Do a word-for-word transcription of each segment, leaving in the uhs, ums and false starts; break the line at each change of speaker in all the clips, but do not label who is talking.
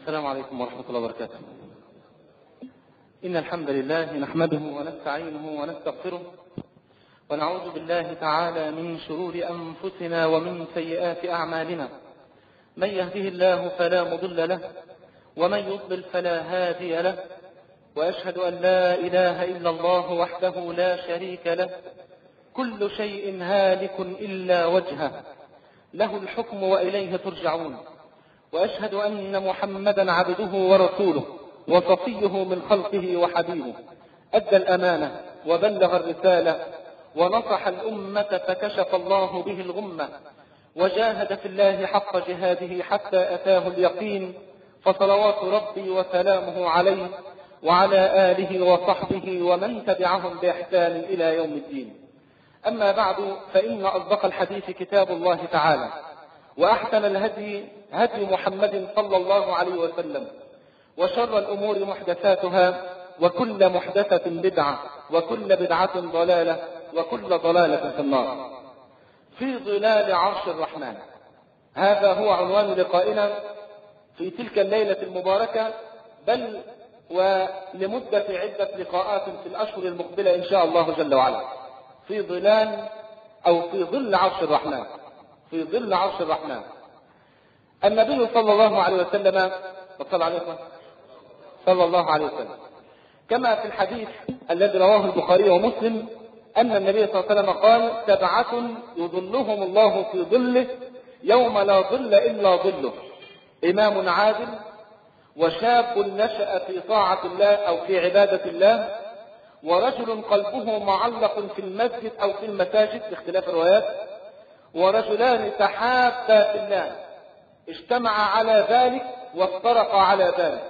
السلام عليكم ورحمة الله وبركاته. إن الحمد لله نحمده ونستعينه ونستغفره ونعوذ بالله تعالى من شرور أنفسنا ومن سيئات أعمالنا. من يهده الله فلا مضل له ومن يضلل فلا هادي له، وأشهد أن لا إله إلا الله وحده لا شريك له، كل شيء هالك إلا وجهه، له الحكم وإليه ترجعون. وأشهد أن محمدا عبده ورسوله وصفيه من خلقه وحبيبه، أدى الأمانة وبلغ الرسالة ونصح الأمة فكشف الله به الغمة، وجاهد في الله حق جهاده حتى أتاه اليقين، فصلوات ربي وسلامه عليه وعلى آله وصحبه ومن تبعهم بإحسان إلى يوم الدين. أما بعد، فإن أصدق الحديث كتاب الله تعالى، وأحسن الهدي هدي محمد صلى الله عليه وسلم، وشر الأمور محدثاتها، وكل محدثة بدعة، وكل بدعة ضلالة، وكل ضلالة في النار. في ظلال عرش الرحمن، هذا هو عنوان لقائنا في تلك الليلة المباركة، بل ولمدة عدة لقاءات في الأشهر المقبلة إن شاء الله جل وعلا. في ظلال أو في ظل عرش الرحمن، في ظل عرش الرحمن. النبي صلى الله عليه وسلم صلى عليه صلى الله عليه وسلم كما في الحديث الذي رواه البخاري ومسلم أن النبي صلى الله عليه وسلم قال: سبعة يظلهم الله في ظله يوم لا ظل إلا ظله، إمام عادل، وشاب نشأ في طاعة الله أو في عبادة الله، ورجل قلبه معلق في المسجد أو في المساجد باختلاف الروايات، ورجلان تحابا في الله اجتمعا على ذلك وافترقا على ذلك،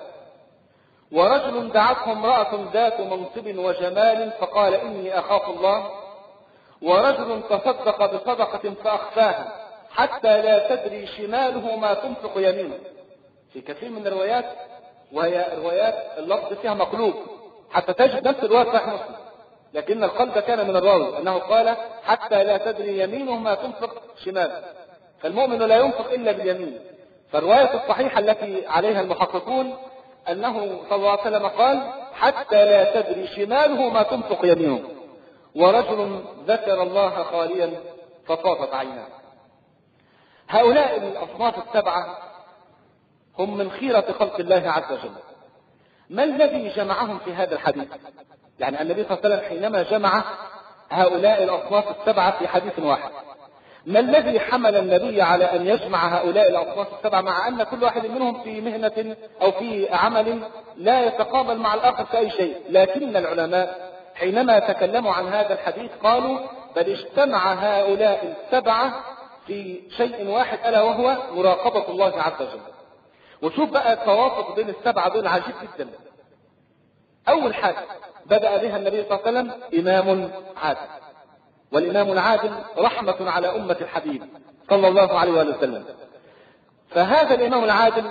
ورجل دعته امرأة ذات منصب وجمال فقال: إني أخاف الله، ورجل تصدق بصدقة فأخفاها حتى لا تدري شماله ما تنفق يمينه. في كثير من الروايات، وهي روايات اللفظ فيها مقلوب، حتى تجد نفس الرواية صحيح مسلم، لكن القلب كان من الراوي أنه قال: حتى لا تدري يمينه ما تنفق شماله، فالمؤمن لا ينفق إلا باليمين. فالرواية الصحيحة التي عليها المحققون أنه صلى الله عليه وسلم قال: حتى لا تدري شماله ما تنفق يمينه، ورجل ذكر الله خاليا فطافت عيناه. هؤلاء الأصناف السبعة هم من خيرة خلق الله عز وجل. ما الذي جمعهم في هذا الحديث؟ يعني النبي صلى الله عليه وسلم حينما جمع هؤلاء الأصناف السبعة في حديث واحد، ما الذي حمل النبي على أن يجمع هؤلاء الأصناف السبعة، مع أن كل واحد منهم في مهنة أو في عمل لا يتقابل مع الآخر في أي شيء؟ لكن العلماء حينما تكلموا عن هذا الحديث قالوا: بل اجتمع هؤلاء السبعة في شيء واحد، ألا وهو مراقبة الله عز وجل. وشوف بقى التوافق بين السبعة دول عجيب جدا. أول حاجة بدأ بها النبي صلى الله عليه وسلم: إمام عادل، والإمام العادل رحمة على أمة الحبيب صلى الله عليه وسلم. فهذا الإمام العادل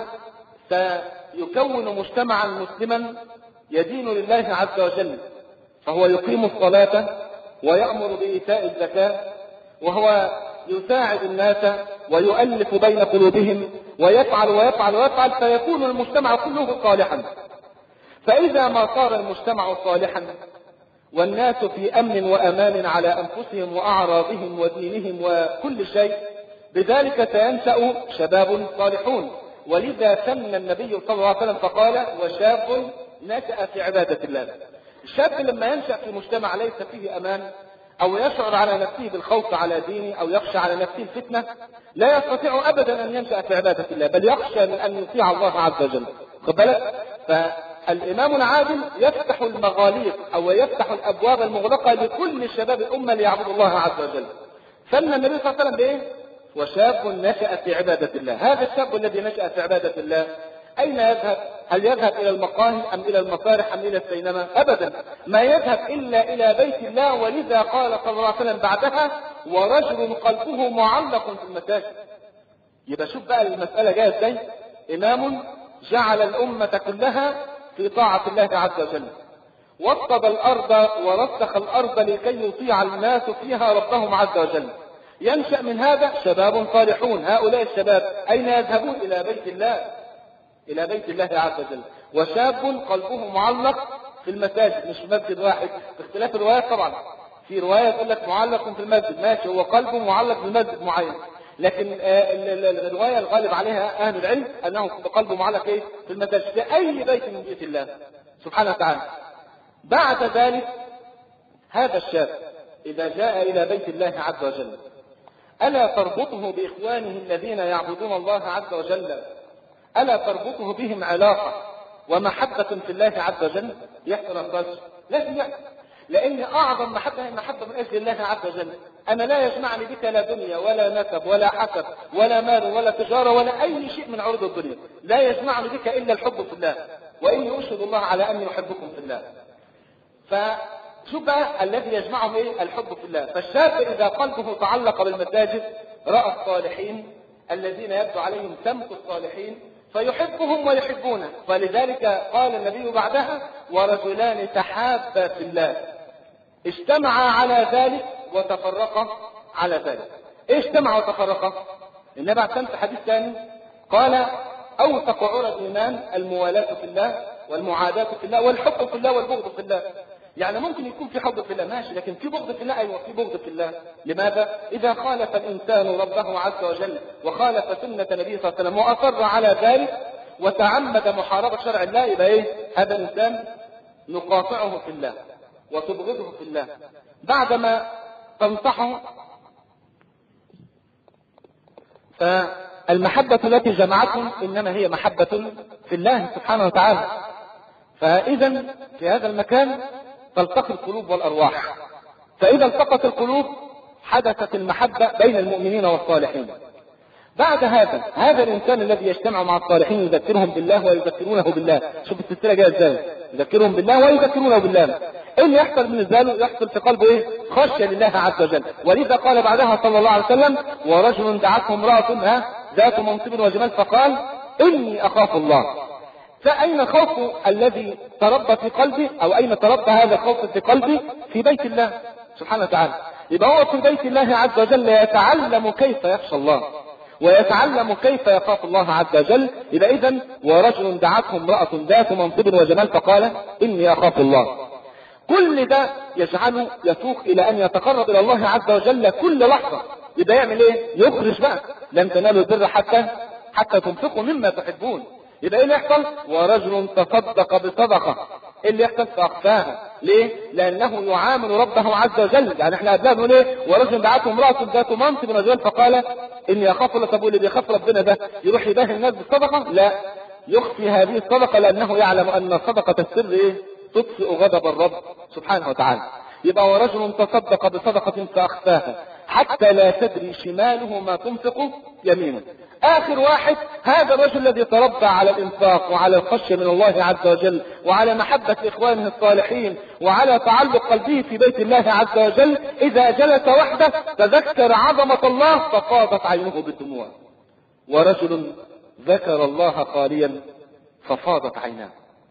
سيكون مجتمعا مسلما يدين لله عز وجل، فهو يقيم الصلاة ويأمر بإيتاء الزكاة، وهو يساعد الناس ويؤلف بين قلوبهم، ويفعل ويفعل ويفعل، فيكون المجتمع كله صالحا. فإذا ما صار المجتمع صالحا والناس في أمن وأمان على أنفسهم وأعراضهم ودينهم وكل شيء، بذلك سينشأ شباب صالحون. ولذا ثنى النبي صلى الله عليه وسلم فقال: وشاب نشأ في عبادة الله. الشاب لما ينشأ في مجتمع ليس فيه أمان، أو يشعر على نفسه بالخوف على دينه، أو يخشى على نفسه الفتنة، لا يستطيع أبدا أن ينشأ في عبادة الله، بل يخشى من أن يطيع الله عز وجل. خد بالك؟ فالإمام العادل يفتح المغاليق أو يفتح الأبواب المغلقة لكل شباب الأمة ليعبدوا الله عز وجل. فمن النبي صلى الله عليه وسلم بإيه؟ وشاب نشأ في عبادة الله. هذا الشاب الذي نشأ في عبادة الله أين يذهب؟ هل يذهب إلى المقاهي أم إلى المسارح أم إلى السينما؟ أبدا، ما يذهب إلا إلى بيت الله. ولذا قال صلى الله عليه وسلم بعدها: ورجل قلبه معلق في المساجد. يبقى شوف بقى المسألة جاية ازاي. إمام جعل الأمة كلها في طاعة الله عز وجل، وطب الأرض ورسخ الأرض لكي يطيع الناس فيها ربهم عز وجل. ينشأ من هذا شباب صالحون. هؤلاء الشباب أين يذهبون؟ إلى بيت الله. إلى بيت الله عز وجل، وشاب قلبه معلق في المساجد، مش في مسجد واحد، باختلاف الروايات طبعا. في رواية تقول لك معلق في المسجد، ماشي، هو قلبه معلق في المسجد معين، لكن الرواية الغالب عليها أهل العلم أنه قلبه معلق إيه؟ في المساجد، في أي بيت من بيوت الله سبحانه وتعالى. بعد ذلك هذا الشاب إذا جاء إلى بيت الله عز وجل، ألا تربطه بإخوانه الذين يعبدون الله عز وجل؟ ألا تربطه بهم علاقة ومحبة في الله عز وجل؟ يحصل الرجل لازم يحصل، لأن أعظم محبة هي محبة من أجل الله عز وجل. أنا لا يجمعني بك لا دنيا ولا نسب ولا حسب ولا مال ولا تجارة ولا أي شيء من عروض الدنيا، لا يجمعني بك إلا الحب في الله، وإني أشهد الله على أني أحبكم في الله. فشوف بقى الذي يجمعهم إيه؟ الحب في الله. فالشاب إذا قلبه تعلق بالمساجد رأى الصالحين الذين يبدو عليهم سمت الصالحين فيحبهم ويحبونه. فلذلك قال النبي بعدها: ورجلان تحابا في الله اجتمعا على ذلك وتفرقا على ذلك. ايش اجتمعا وتفرقا؟ النبي عليه في حديث ثاني قال: اوثق عرى الايمان الموالاه في الله والمعاداه في الله والحب في الله والبغض في الله. يعني ممكن يكون في حب في الله ماشي، لكن في بغض في الله، ايوه في بغض في الله. لماذا؟ اذا خالف الانسان ربه عز وجل وخالف سنه النبي صلى الله عليه وسلم واصر على ذلك وتعمد محاربه شرع الله، يبقى ايه؟ هذا الانسان نقاطعه في الله وتبغضه في الله. بعدما تنصحه، فالمحبة التي جمعتهم إنما هي محبة في الله سبحانه وتعالى. فإذا في هذا المكان تلتقي القلوب والأرواح، فإذا التقت القلوب حدثت المحبة بين المؤمنين والصالحين. بعد هذا هذا الإنسان الذي يجتمع مع الصالحين يذكرهم بالله ويذكرونه بالله. شوف السلسلة جاية ازاي، يذكرهم بالله ويذكرونه بالله. ايه اللي يحصل بالنسبه له؟ يحصل في قلبه ايه؟ خشيه لله عز وجل. ولذا قال بعدها صلى الله عليه وسلم: ورجل دعته امراه ها ذات منصب وجمال فقال: اني اخاف الله. فاين الخوف الذي تربى في قلبي، او اين تربى هذا الخوف في قلبي؟ في بيت الله سبحانه وتعالى. يبقى هو في بيت الله عز وجل يتعلم كيف يخشى الله ويتعلم كيف يخاف الله عز وجل. يبقى اذا ورجل دعته امراه ذات منصب وجمال فقال: اني اخاف الله. كل ده يجعله يسوق الى ان يتقرب الى الله عز وجل كل لحظه. يبقى يعمل ايه؟ يخرج بقى: لن تنالوا البر حتى حتى تنفقوا مما تحبون. يبقى ايه اللي يحصل؟ ورجل تصدق بصدقه. ايه اللي يحصل؟ فاخفاها. ليه؟ لانه يعامل ربه عز وجل. يعني احنا قبلها بنقول ايه؟ ورجل دعته امراه ذات منصب وجمال فقال: اني اخاف الله. طب اللي بيخاف ربنا ده يروح يباهي الناس بالصدقه؟ لا، يخفي هذه الصدقه لانه يعلم ان صدقه السر ايه؟ تطفئ غضب الرب سبحانه وتعالى. يبقى ورجل تصدق بصدقة فأخفاها حتى لا تدري شماله ما تنفق يمينه. آخر واحد هذا الرجل الذي تربى على الإنفاق وعلى الخشية من الله عز وجل وعلى محبة إخوانه الصالحين وعلى تعلق قلبه في بيت الله عز وجل، إذا جلس وحده تذكر عظمة الله ففاضت عينه بالدموع. ورجل ذكر الله خاليا ففاضت عيناه.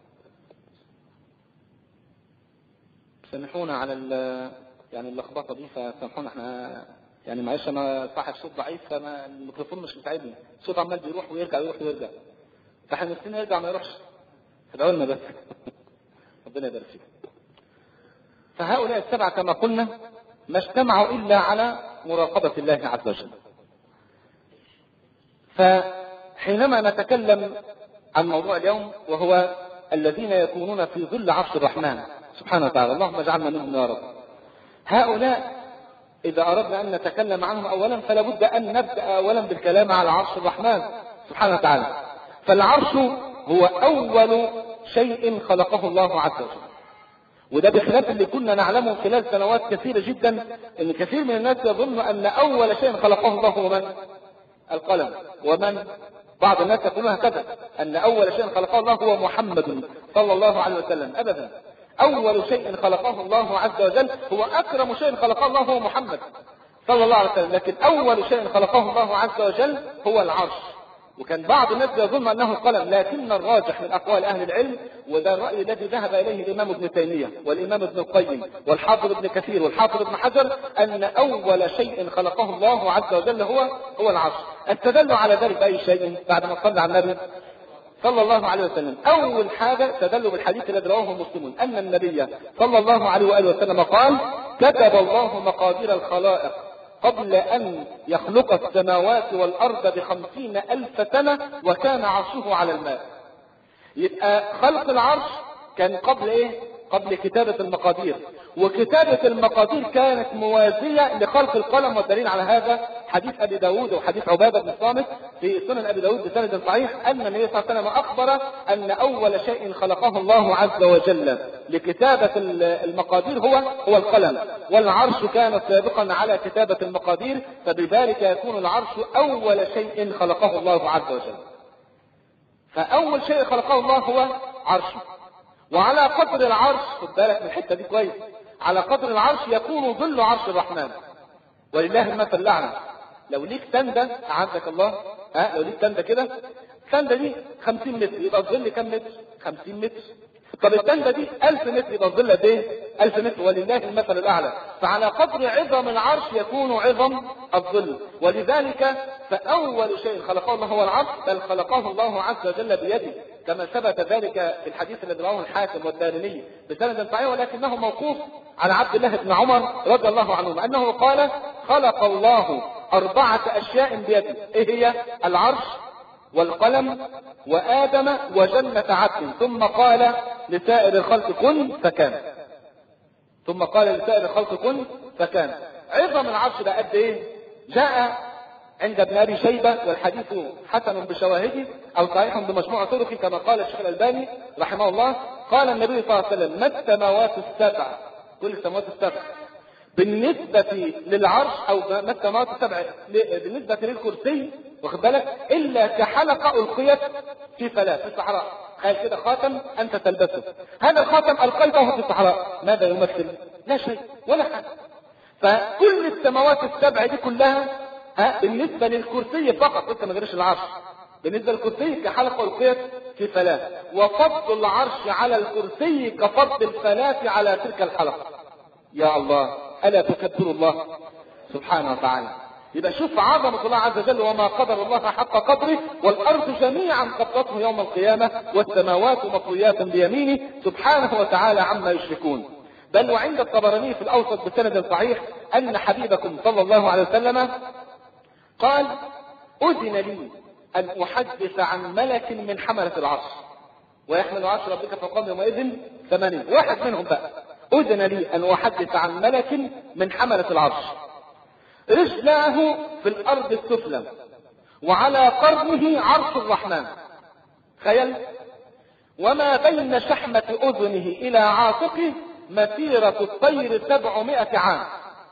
سامحونا على يعني اللخبطه دي، فسامحونا احنا يعني معلش انا صاحب صوت ضعيف فما الميكروفون مش مساعدني، الصوت عمال بيروح ويرجع يروح ويرجع، فاحنا نفسنا يرجع ما يروحش، ادعوا لنا بس ربنا يبارك فيك. فهؤلاء السبعه كما قلنا ما اجتمعوا الا على مراقبه الله عز وجل. فحينما نتكلم عن موضوع اليوم وهو الذين يكونون في ظل عرش الرحمن سبحانه وتعالى، اللهم اجعلنا منهم يا رب. هؤلاء إذا أردنا أن نتكلم عنهم أولا فلا بد أن نبدأ أولا بالكلام على عرش الرحمن سبحانه وتعالى. فالعرش هو أول شيء خلقه الله عز وجل، وده بخلاف اللي كنا نعلمه خلال سنوات كثيرة جدا، أن كثير من الناس يظن أن أول شيء خلقه الله هو من؟ القلم. ومن بعض الناس يقولون هكذا أن أول شيء خلقه الله هو محمد صلى الله عليه وسلم. أبدا، أول شيء خلقه الله عز وجل هو أكرم شيء خلقه الله هو محمد صلى الله عليه وسلم، لكن أول شيء خلقه الله عز وجل هو العرش. وكان بعض الناس يظن أنه القلم، لكن الراجح من أقوال أهل العلم، وده الرأي الذي ذهب إليه الإمام ابن تيمية والإمام ابن القيم والحافظ ابن كثير والحافظ ابن حجر، أن أول شيء خلقه الله عز وجل هو هو العرش. استدلوا على ذلك بأي شيء بعد ما صلى على النبي صلى الله عليه وسلم أول حاجة تدل بالحديث الذي رواه مسلم أن النبي صلى الله عليه وآله وسلم قال: كتب الله مقادير الخلائق قبل أن يخلق السماوات والأرض بخمسين ألف سنة وكان عرشه على الماء. يبقى خلق العرش كان قبل إيه؟ قبل كتابة المقادير، وكتابة المقادير كانت موازية لخلق القلم. والدليل على هذا حديث أبي داود وحديث عبادة بن الصامت في سنن أبي داود بسند صحيح أن النبي صلى الله عليه وسلم أخبر أن أول شيء خلقه الله عز وجل لكتابة المقادير هو هو القلم، والعرش كان سابقا على كتابة المقادير، فبذلك يكون العرش أول شيء خلقه الله عز وجل. فأول شيء خلقه الله هو عرشه، وعلى قدر العرش، خد بالك من الحته دي كويس، على قدر العرش يكون ظل عرش الرحمن. ولله المثل الاعلى. لو ليك تندة اعزك الله، ها لو ليك تندة كده، التندة دي خمسين متر، يبقى الظل كام متر؟ خمسين متر. طب التندة دي ألف متر، يبقى الظل قد ايه؟ ألف متر. ولله المثل الاعلى. فعلى قدر عظم العرش يكون عظم الظل. ولذلك فاول شيء خلقه الله هو العرش، بل خلقه الله عز وجل بيده، كما ثبت ذلك في الحديث الذي رواه الحاكم والدارمي بسند صحيح، ولكنه موقوف على عبد الله بن عمر رضي الله عنهما انه قال: خلق الله اربعه اشياء بيده. ايه هي؟ العرش والقلم وادم وجنة عدن، ثم قال لسائر الخلق كن فكان. ثم قال لسائر الخلق كن فكان. عظم العرش ده قد ايه؟ جاء عند ابن ابي شيبه والحديث حسن بشواهده او صحيح بمجموع طرقه، كما قال الشيخ الالباني رحمه الله. قال النبي صلى الله عليه وسلم: ما السماوات السبع، كل السماوات السبع بالنسبه للعرش، او ما السماوات السبع بالنسبه للكرسي، واخد بالك، الا كحلقه القيت في فلاة في الصحراء. قال كده خاتم انت تلبسه، هذا الخاتم القيته في الصحراء، ماذا يمثل؟ لا شيء ولا حاجه. فكل السماوات السبع دي كلها ها بالنسبه للكرسي فقط، انت ما غيرش العرش، بالنسبه للكرسي كحلقه القيت في فلاة، وفضل العرش على الكرسي كفضل الفلاة على تلك الحلقه. يا الله، الا تكبر الله سبحانه وتعالى. يبقى شوف عظمه الله عز وجل، وما قدر الله حق قدره، والارض جميعا قبضته يوم القيامه، والسماوات مطويات بيمينه سبحانه وتعالى عما يشركون. بل وعند الطبراني في الاوسط بسند صحيح ان حبيبكم صلى الله عليه وسلم قال: اذن لي ان احدث عن ملك من حملة العرش، ويحمل عرش ربك فوقهم يومئذ ثمانين، واحد منهم بقى. اذن لي ان احدث عن ملك من حملة العرش، رجلاه في الارض السفلى، وعلى قرنه عرش الرحمن. تخيل، وما بين شحمة اذنه الى عاتقه مسيرة الطير سبعمائة عام.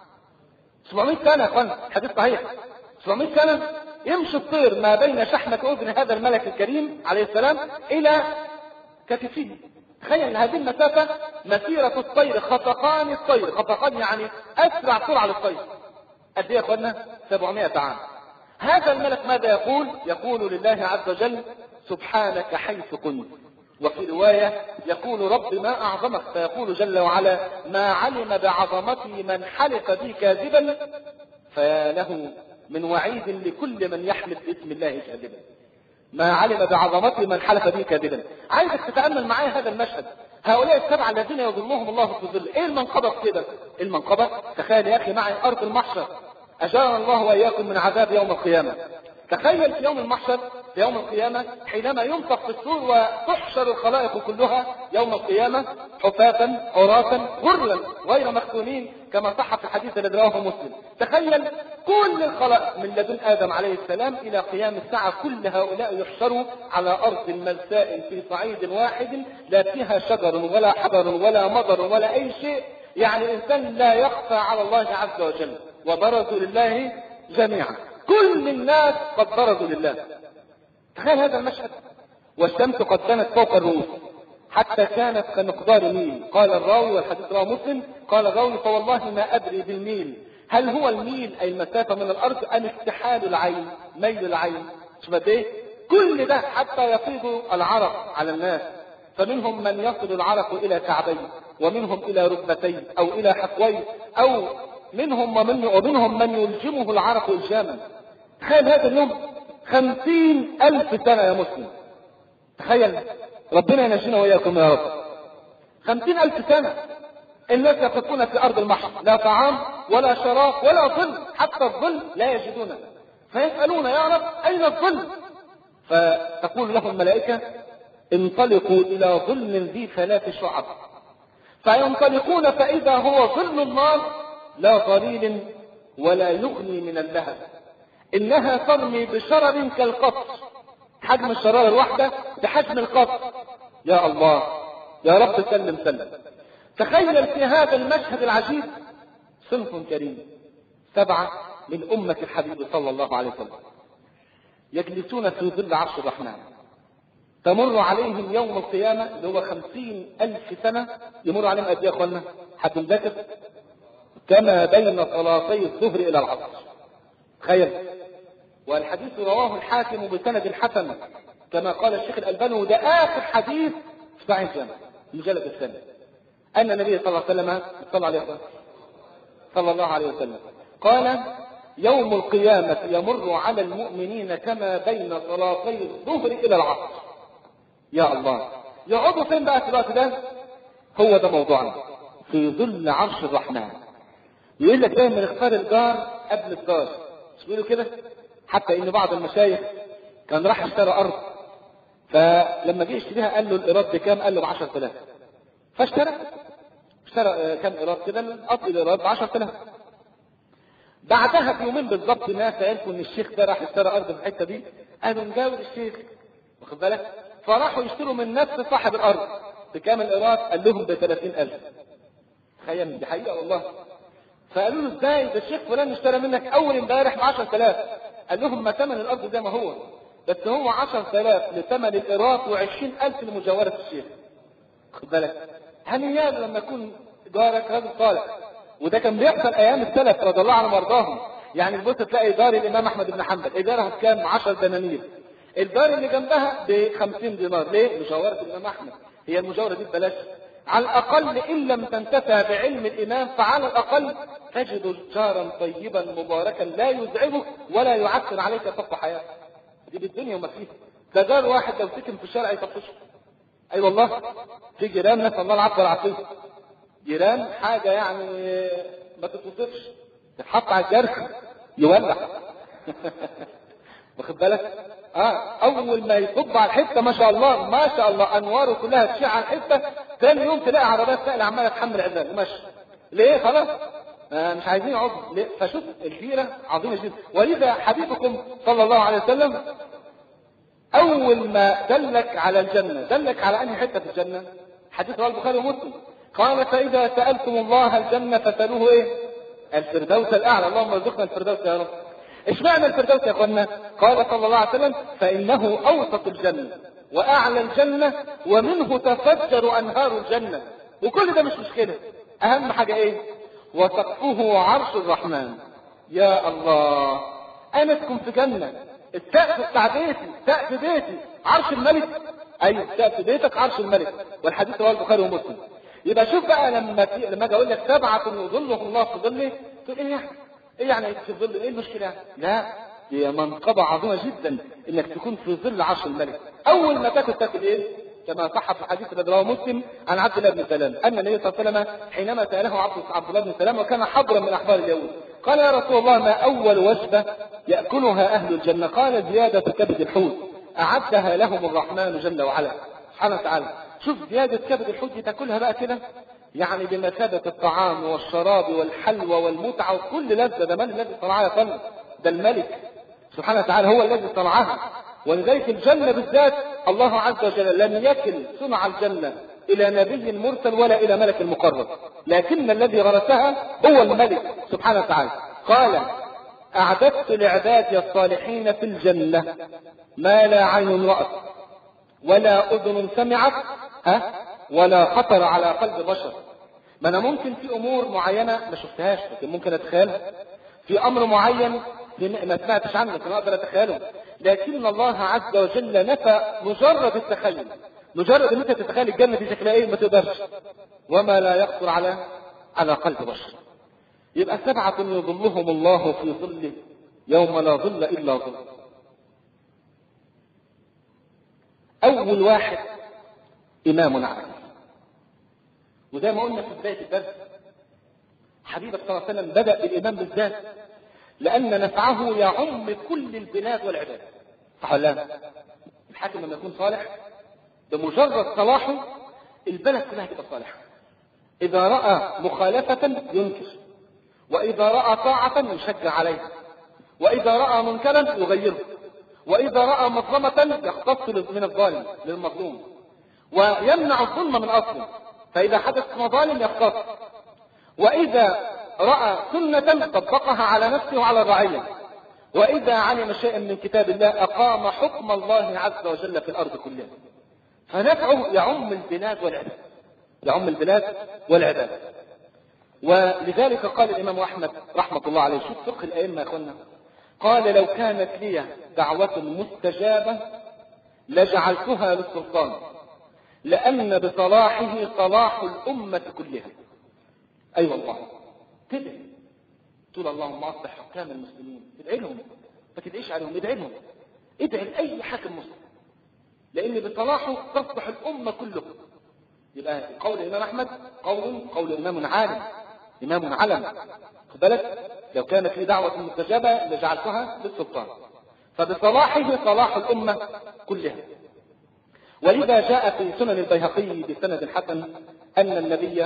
سبعمائة سنة يا اخوان، حديث صحيح. سبعمائة سنة يمشي الطير ما بين شحمة اذن هذا الملك الكريم عليه السلام الى كتفه. تخيل هذه المسافة، مسيرة الطير، خفقان الطير، خفقان يعني اسرع سرعة للطير. قد ايه يا اخوانا؟ سبعمائة عام. هذا الملك ماذا يقول؟ يقول لله عز وجل: سبحانك حيث كنت. وفي رواية يقول: رب ما اعظمك، فيقول جل وعلا: ما علم بعظمتي من حلف بي كاذبا، فيا له من وعيد لكل من يحلف باسم الله كاذبا. ما علم بعظمتي من حلف بي كاذبا. عايزك تتامل معايا هذا المشهد، هؤلاء السبعه الذين يظلهم الله في الظل، ايه المنقبه كده؟ المنقبه، تخيل يا اخي معي ارض المحشر، اجارنا الله واياكم من عذاب يوم القيامه. تخيل في يوم المحشر، في يوم القيامة، حينما ينفخ في الصور وتحشر الخلائق كلها يوم القيامة حفاة عراة غرلا غير مختونين، كما صح في الحديث الذي رواه مسلم. تخيل كل الخلائق من لدن آدم عليه السلام إلى قيام الساعة، كل هؤلاء يحشروا على أرض ملساء في صعيد واحد، لا فيها شجر ولا حجر ولا مطر ولا أي شيء، يعني الإنسان لا يخفى على الله عز وجل، وبرزوا لله جميعا. كل الناس قد برزوا لله. تخيل هذا المشهد. والشمس قد كانت فوق الرؤوس حتى كانت كمقدار ميل. قال الراوي، والحديث رواه مسلم، قال الراوي: فوالله ما ادري بالميل، هل هو الميل اي المسافه من الارض ام اكتحال العين، ميل العين. شوف قد ايه كل ده حتى يفيض العرق على الناس، فمنهم من يصل العرق الى كعبيه، ومنهم الى ركبتيه او الى حقويه، او منهم ومن ومنهم من يلجمه العرق الجاما. تخيل هذا اليوم خمسين ألف سنة يا مسلم. تخيل، ربنا ينجينا وإياكم يا رب. خمسين ألف سنة الناس يقفون في أرض المحشر، لا طعام ولا شراب ولا ظل، حتى الظل لا يجدونه، فيسألون يا رب أين الظل؟ فتقول لهم الملائكة انطلقوا إلى ظل ذي ثلاث شعب، فينطلقون فإذا هو ظل النار لا ظليل ولا يغني من اللهب، إنها ترمي بشرر كالقطر، حجم الشرارة الواحدة بحجم القطر. يا الله يا رب سلم سلم. تخيل في هذا المشهد العجيب صنف كريم، سبعة من أمة الحبيب صلى الله عليه وسلم يجلسون في ظل عرش الرحمن، تمر عليهم يوم القيامة اللي هو خمسين ألف سنة، يمر عليهم قد ايه يا اخوانا؟ حتى نذاكر كما بين صلاتي الظهر إلى العصر. تخيل. والحديث رواه الحاكم بسند حسن كما قال الشيخ الألباني، وده آخر حديث في صحيح الجامع المجلد الثاني، أن النبي صلى الله عليه وسلم صلى عليه وسلم صلى الله عليه وسلم قال يوم القيامة يمر على المؤمنين كما بين صلاتي الظهر إلى العصر. يا الله، يقعدوا فين بقى في الوقت ده؟ هو ده موضوعنا، في ظل عرش الرحمن. يقول لك دايما اختار الجار قبل الدار، مش بيقولوا كده؟ حتى ان بعض المشايخ كان راح اشترى ارض، فلما جه يشتريها قال له الايراد بكام؟ قال له ب عشرة آلاف، فاشترى اشترى كام ايراد كده؟ قطع الايراد ب عشرة آلاف. بعدها بيومين بالظبط ناس عرفوا ان الشيخ ده راح اشترى ارض في الحته دي، قالوا نجاور الشيخ، واخد بالك؟ فراحوا يشتروا من نفس صاحب الارض بكام الايراد؟ قال لهم ب ثلاثين ألف. تخيل، دي حقيقه والله. فقالوا له ازاي ده الشيخ فلان اشترى منك اول امبارح ب عشرة آلاف؟ قال لهم ما ثمن الارض زي ما هو، بس هو عشرة آلاف لثمن الايراد وعشرين ألف لمجاوره الشيخ. خد بالك، هنيان لما يكون جارك راجل صالح. وده كان بيحصل ايام السلف رضي الله عنهم وارضاهم. يعني تبص تلاقي دار الامام احمد بن حنبل ايجارها بكام؟ عشرة دنانير. الدار اللي جنبها ب خمسين دينار. ليه؟ مجاوره الامام احمد. هي المجاوره دي ببلاش. على الاقل ان لم تنتفع بعلم الامام فعلى الاقل تجد جارا طيبا مباركا لا يزعجك ولا يعكر عليك فوق حياتك. دي بالدنيا وما فيها. ده جار واحد لو سكن في الشارع يطفشه. اي أيوة والله، في جيران نسال الله العفو والعافيه، جيران حاجه يعني ما تتوصفش، تتحط على الجرح يولع. واخد بالك؟ اه اول ما يصب على الحته ما شاء الله ما شاء الله انواره كلها تشع على الحته، ثاني يوم تلاقي عربيات سائله عماله تحمل عزال وماشي. ليه؟ خلاص آه مش عايزين يقعدوا. ليه؟ فشوف الجيره عظيمه جدا. ولذا حبيبكم صلى الله عليه وسلم اول ما دلك على الجنه دلك على انهي حته في الجنه؟ حديث رواه البخاري ومسلم، قال فاذا سالتم الله الجنه فسالوه ايه؟ الفردوس الاعلى. اللهم ارزقنا الفردوس يا رب. اشمعنى الفردوس يا اخوانا؟ قال صلى الله عليه وسلم فانه اوسط الجنه واعلى الجنه ومنه تفجر انهار الجنه. وكل ده مش مشكله، اهم حاجه ايه؟ وسقفه عرش الرحمن. يا الله، انا اسكن في جنه، السقف بتاع بيتي سقف بيتي عرش الملك. ايوه سقف بيتك عرش الملك. والحديث رواه البخاري ومسلم. يبقى شوف بقى لما لما اجي اقول لك سبعه يظلهم الله في ظله، تقول ايه يعني؟ ايه يعني في ظل؟ ايه المشكله؟ لا، هي منقبه عظيمه جدا انك تكون في ظل عرش الملك. اول ما تاكل تاكل ايه؟ كما صح في الحديث الذي رواه مسلم عن عبد الله بن سلام ان النبي صلى الله عليه وسلم حينما ساله عبد عبد الله بن سلام وكان حبرا من احبار اليهود قال يا رسول الله ما اول وجبه ياكلها اهل الجنه؟ قال زياده كبد الحوت اعدها لهم الرحمن جل وعلا سبحانه وتعالى. شوف زياده كبد الحوت دي تاكلها بقى كده يعني بمثابه الطعام والشراب والحلوى والمتعه وكل لذه. ده من الذي صنعها يا فندم؟ ده الملك سبحانه وتعالى هو الذي صنعها. ولذلك الجنة بالذات الله عز وجل لم يكل صنع الجنة إلى نبي مرسل ولا إلى ملك مقرب، لكن الذي غرسها هو الملك سبحانه وتعالى. قال أعددت لعبادي الصالحين في الجنة ما لا عين رأت ولا أذن سمعت ها ولا خطر على قلب بشر. ما أنا ممكن في أمور معينة ما شفتهاش لكن ممكن أتخيلها، في أمر معين ما سمعتش عنه لكن أقدر أتخيله، لكن الله عز وجل نفى مجرد التخيل. مجرد ان انت تتخيل الجنه دي شكلها ايه ما تقدرش، وما لا يخطر على على قلب بشر. يبقى سبعه يظلهم الله في ظله يوم لا ظل الا ظل. أول واحد إمام عادل. وزي ما قلنا في بداية الدرس حبيبك صلى الله عليه وسلم بدأ بالإمام بالذات لأن نفعه يعم كل البلاد والعباد. صح ولا لا؟ الحاكم لما يكون صالح بمجرد صلاحه البلد كلها تبقى صالحة. إذا رأى مخالفة ينكر، وإذا رأى طاعة يشجع عليها، وإذا رأى منكرا يغيره، وإذا رأى مظلمة يختص من الظالم للمظلوم ويمنع الظلم من أصله، فإذا حدث مظالم يختص، وإذا رأى سنة طبقها على نفسه وعلى الرعية، وإذا علم شيئا من كتاب الله أقام حكم الله عز وجل في الأرض كلها. فنفعه يعم البلاد والعباد، يعم البلاد والعباد. ولذلك قال الإمام أحمد رحمة الله عليه، شوف فقه الأئمة يا أخوانا، قال لو كانت لي دعوة مستجابة لجعلتها للسلطان لأن بصلاحه صلاح الأمة كلها. أي أيوة والله تدعي تقول اللهم أصلح حكام المسلمين، ادعي لهم، ما تدعيش عليهم، ادعي لهم، ادعي لأي حاكم مسلم لأن بصلاحه تصلح الأمة كلها. يبقى قول الإمام أحمد قول قول إمام عالم، إمام علم، خد بالك، لو كانت لي دعوة مستجابة لجعلتها للسلطان، فبصلاحه صلاح الأمة كلها. ولذا جاء في سنن البيهقي بسند حسن أن النبي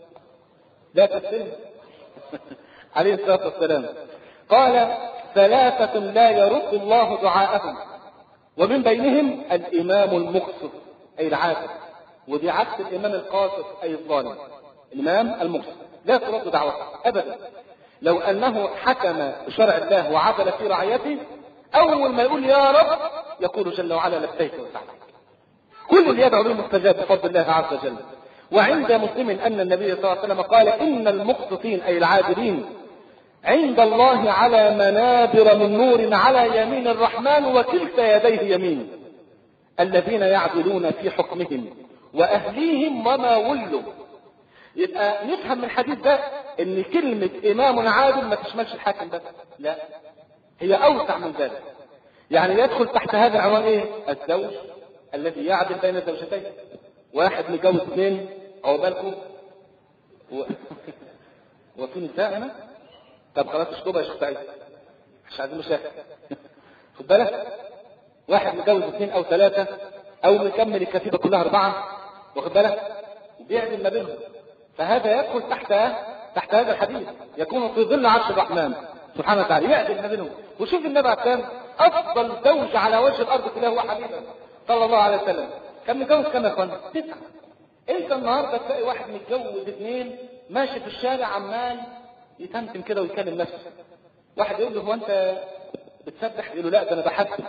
لا تسلم عليه الصلاة والسلام قال ثلاثة لا يرد الله دعاءهم ومن بينهم الإمام المقسط أي العادل، ودي عكس الإمام القاسط أي الظالم. الإمام المقسط لا ترد دعوته أبدا، لو أنه حكم بشرع الله وعدل في رعيته أول ما يقول يا رب يقول جل وعلا لبيك وسعديك. كل اللي يدعو به مستجاب بفضل الله عز وجل. وعند مسلم أن النبي صلى الله عليه وسلم قال إن المقسطين أي العادلين عند الله على منابر من نور على يمين الرحمن وكلتا يديه يمين، الذين يعدلون في حكمهم وأهليهم وما ولوا. يبقى نفهم من الحديث ده ان كلمة إمام عادل ما تشملش الحاكم بس، لا هي أوسع من ذلك. يعني يدخل تحت هذا العنوان ايه؟ الزوج الذي يعدل بين الزوجتين. واحد متجوز اثنين عقبالكم و... وفي نساء هنا، طب خلاص اشطبها يا شيخ سعيد مش عايزين مشاكل خد بالك. واحد متجوز اثنين او ثلاثة او مكمل الكتيبة كلها اربعة، واخد بالك، وبيعدل ما بينهم، فهذا يدخل تحت تحت هذا الحديث، يكون في ظل عرش الرحمن سبحانه وتعالى يعدل ما بينهم. وشوف النبي عليه السلام افضل زوج على وجه الارض كلها هو حبيبه صلى الله عليه وسلم، كان متجوز كم يا اخوانا؟ تسعة. انت النهارده تلاقي واحد متجوز اثنين ماشي في الشارع عمال يتمتم كده ويكلم نفسه، واحد يقول له هو انت بتسبح؟ يقول له لا ده انا بحسب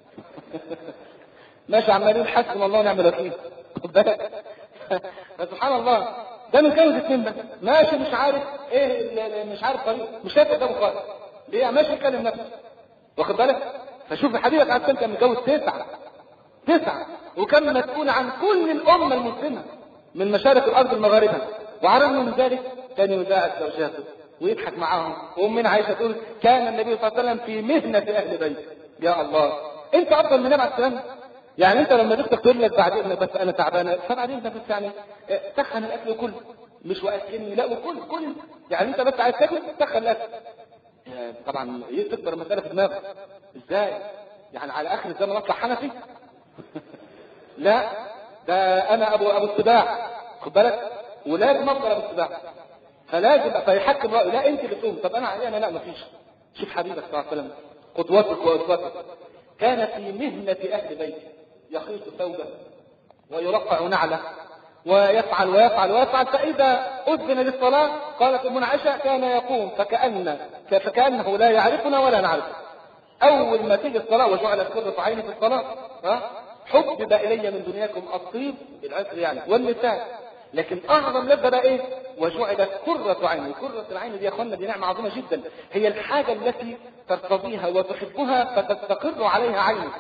ماشي عمال يقول حسبنا الله ونعم الوكيل، خد بالك فسبحان الله ده متجوز اثنين بس ماشي مش عارف ايه مش عارف طريق مش شايف قدامه خالص، ليه؟ ماشي يكلم نفسه، واخد بالك. فشوف حبيبك عليه السلام كان متجوز تسعة تسعة وكان مسؤول عن كل الأمة المسلمة من مشارق الأرض المغاربة، وعلى من ذلك كان يداعب زوجاته ويضحك معاهم. وأمنا عائشة تقول كان النبي صلى الله عليه وسلم في مهنة أهل بيته. يا الله، أنت أفضل من النبي عليه السلام. يعني أنت لما تختك تقول لك بعدين بس أنا تعبانة، فبعدين بس يعني سخن الأكل وكل، مش وأكلني لا وكل كل، يعني أنت بس عايز تاكل تسخن الأكل. طبعا تكبر المسألة في دماغك إزاي؟ يعني على آخر الزمن أطلع حنفي لا ده انا ابو ابو السباع، خد بالك، ولازم افضل ابو السباع، فلازم فيحكم رأيه لا انت اللي تقوم، طب انا انا لا مفيش. شوف حبيبك صلى الله عليه وسلم قدوتك واسوتك، كان في مهنة اهل بيته، يخيط ثوبه ويرقع نعله ويفعل ويفعل ويفعل، فاذا اذن للصلاه قالت ام عائشه كان يقوم فكأن فكأنه لا يعرفنا ولا نعرفه. اول ما تيجي الصلاه وجعلت قرة عيني في الصلاه ها حبب الي من دنياكم الطيب العطر يعني والنساء، لكن اعظم لذة بقى ايه؟ وجعلت قرة عيني. قرة العين دي يا اخوانا دي نعمة عظيمة جدا، هي الحاجة التي ترتضيها وتحبها فتستقر عليها عينك.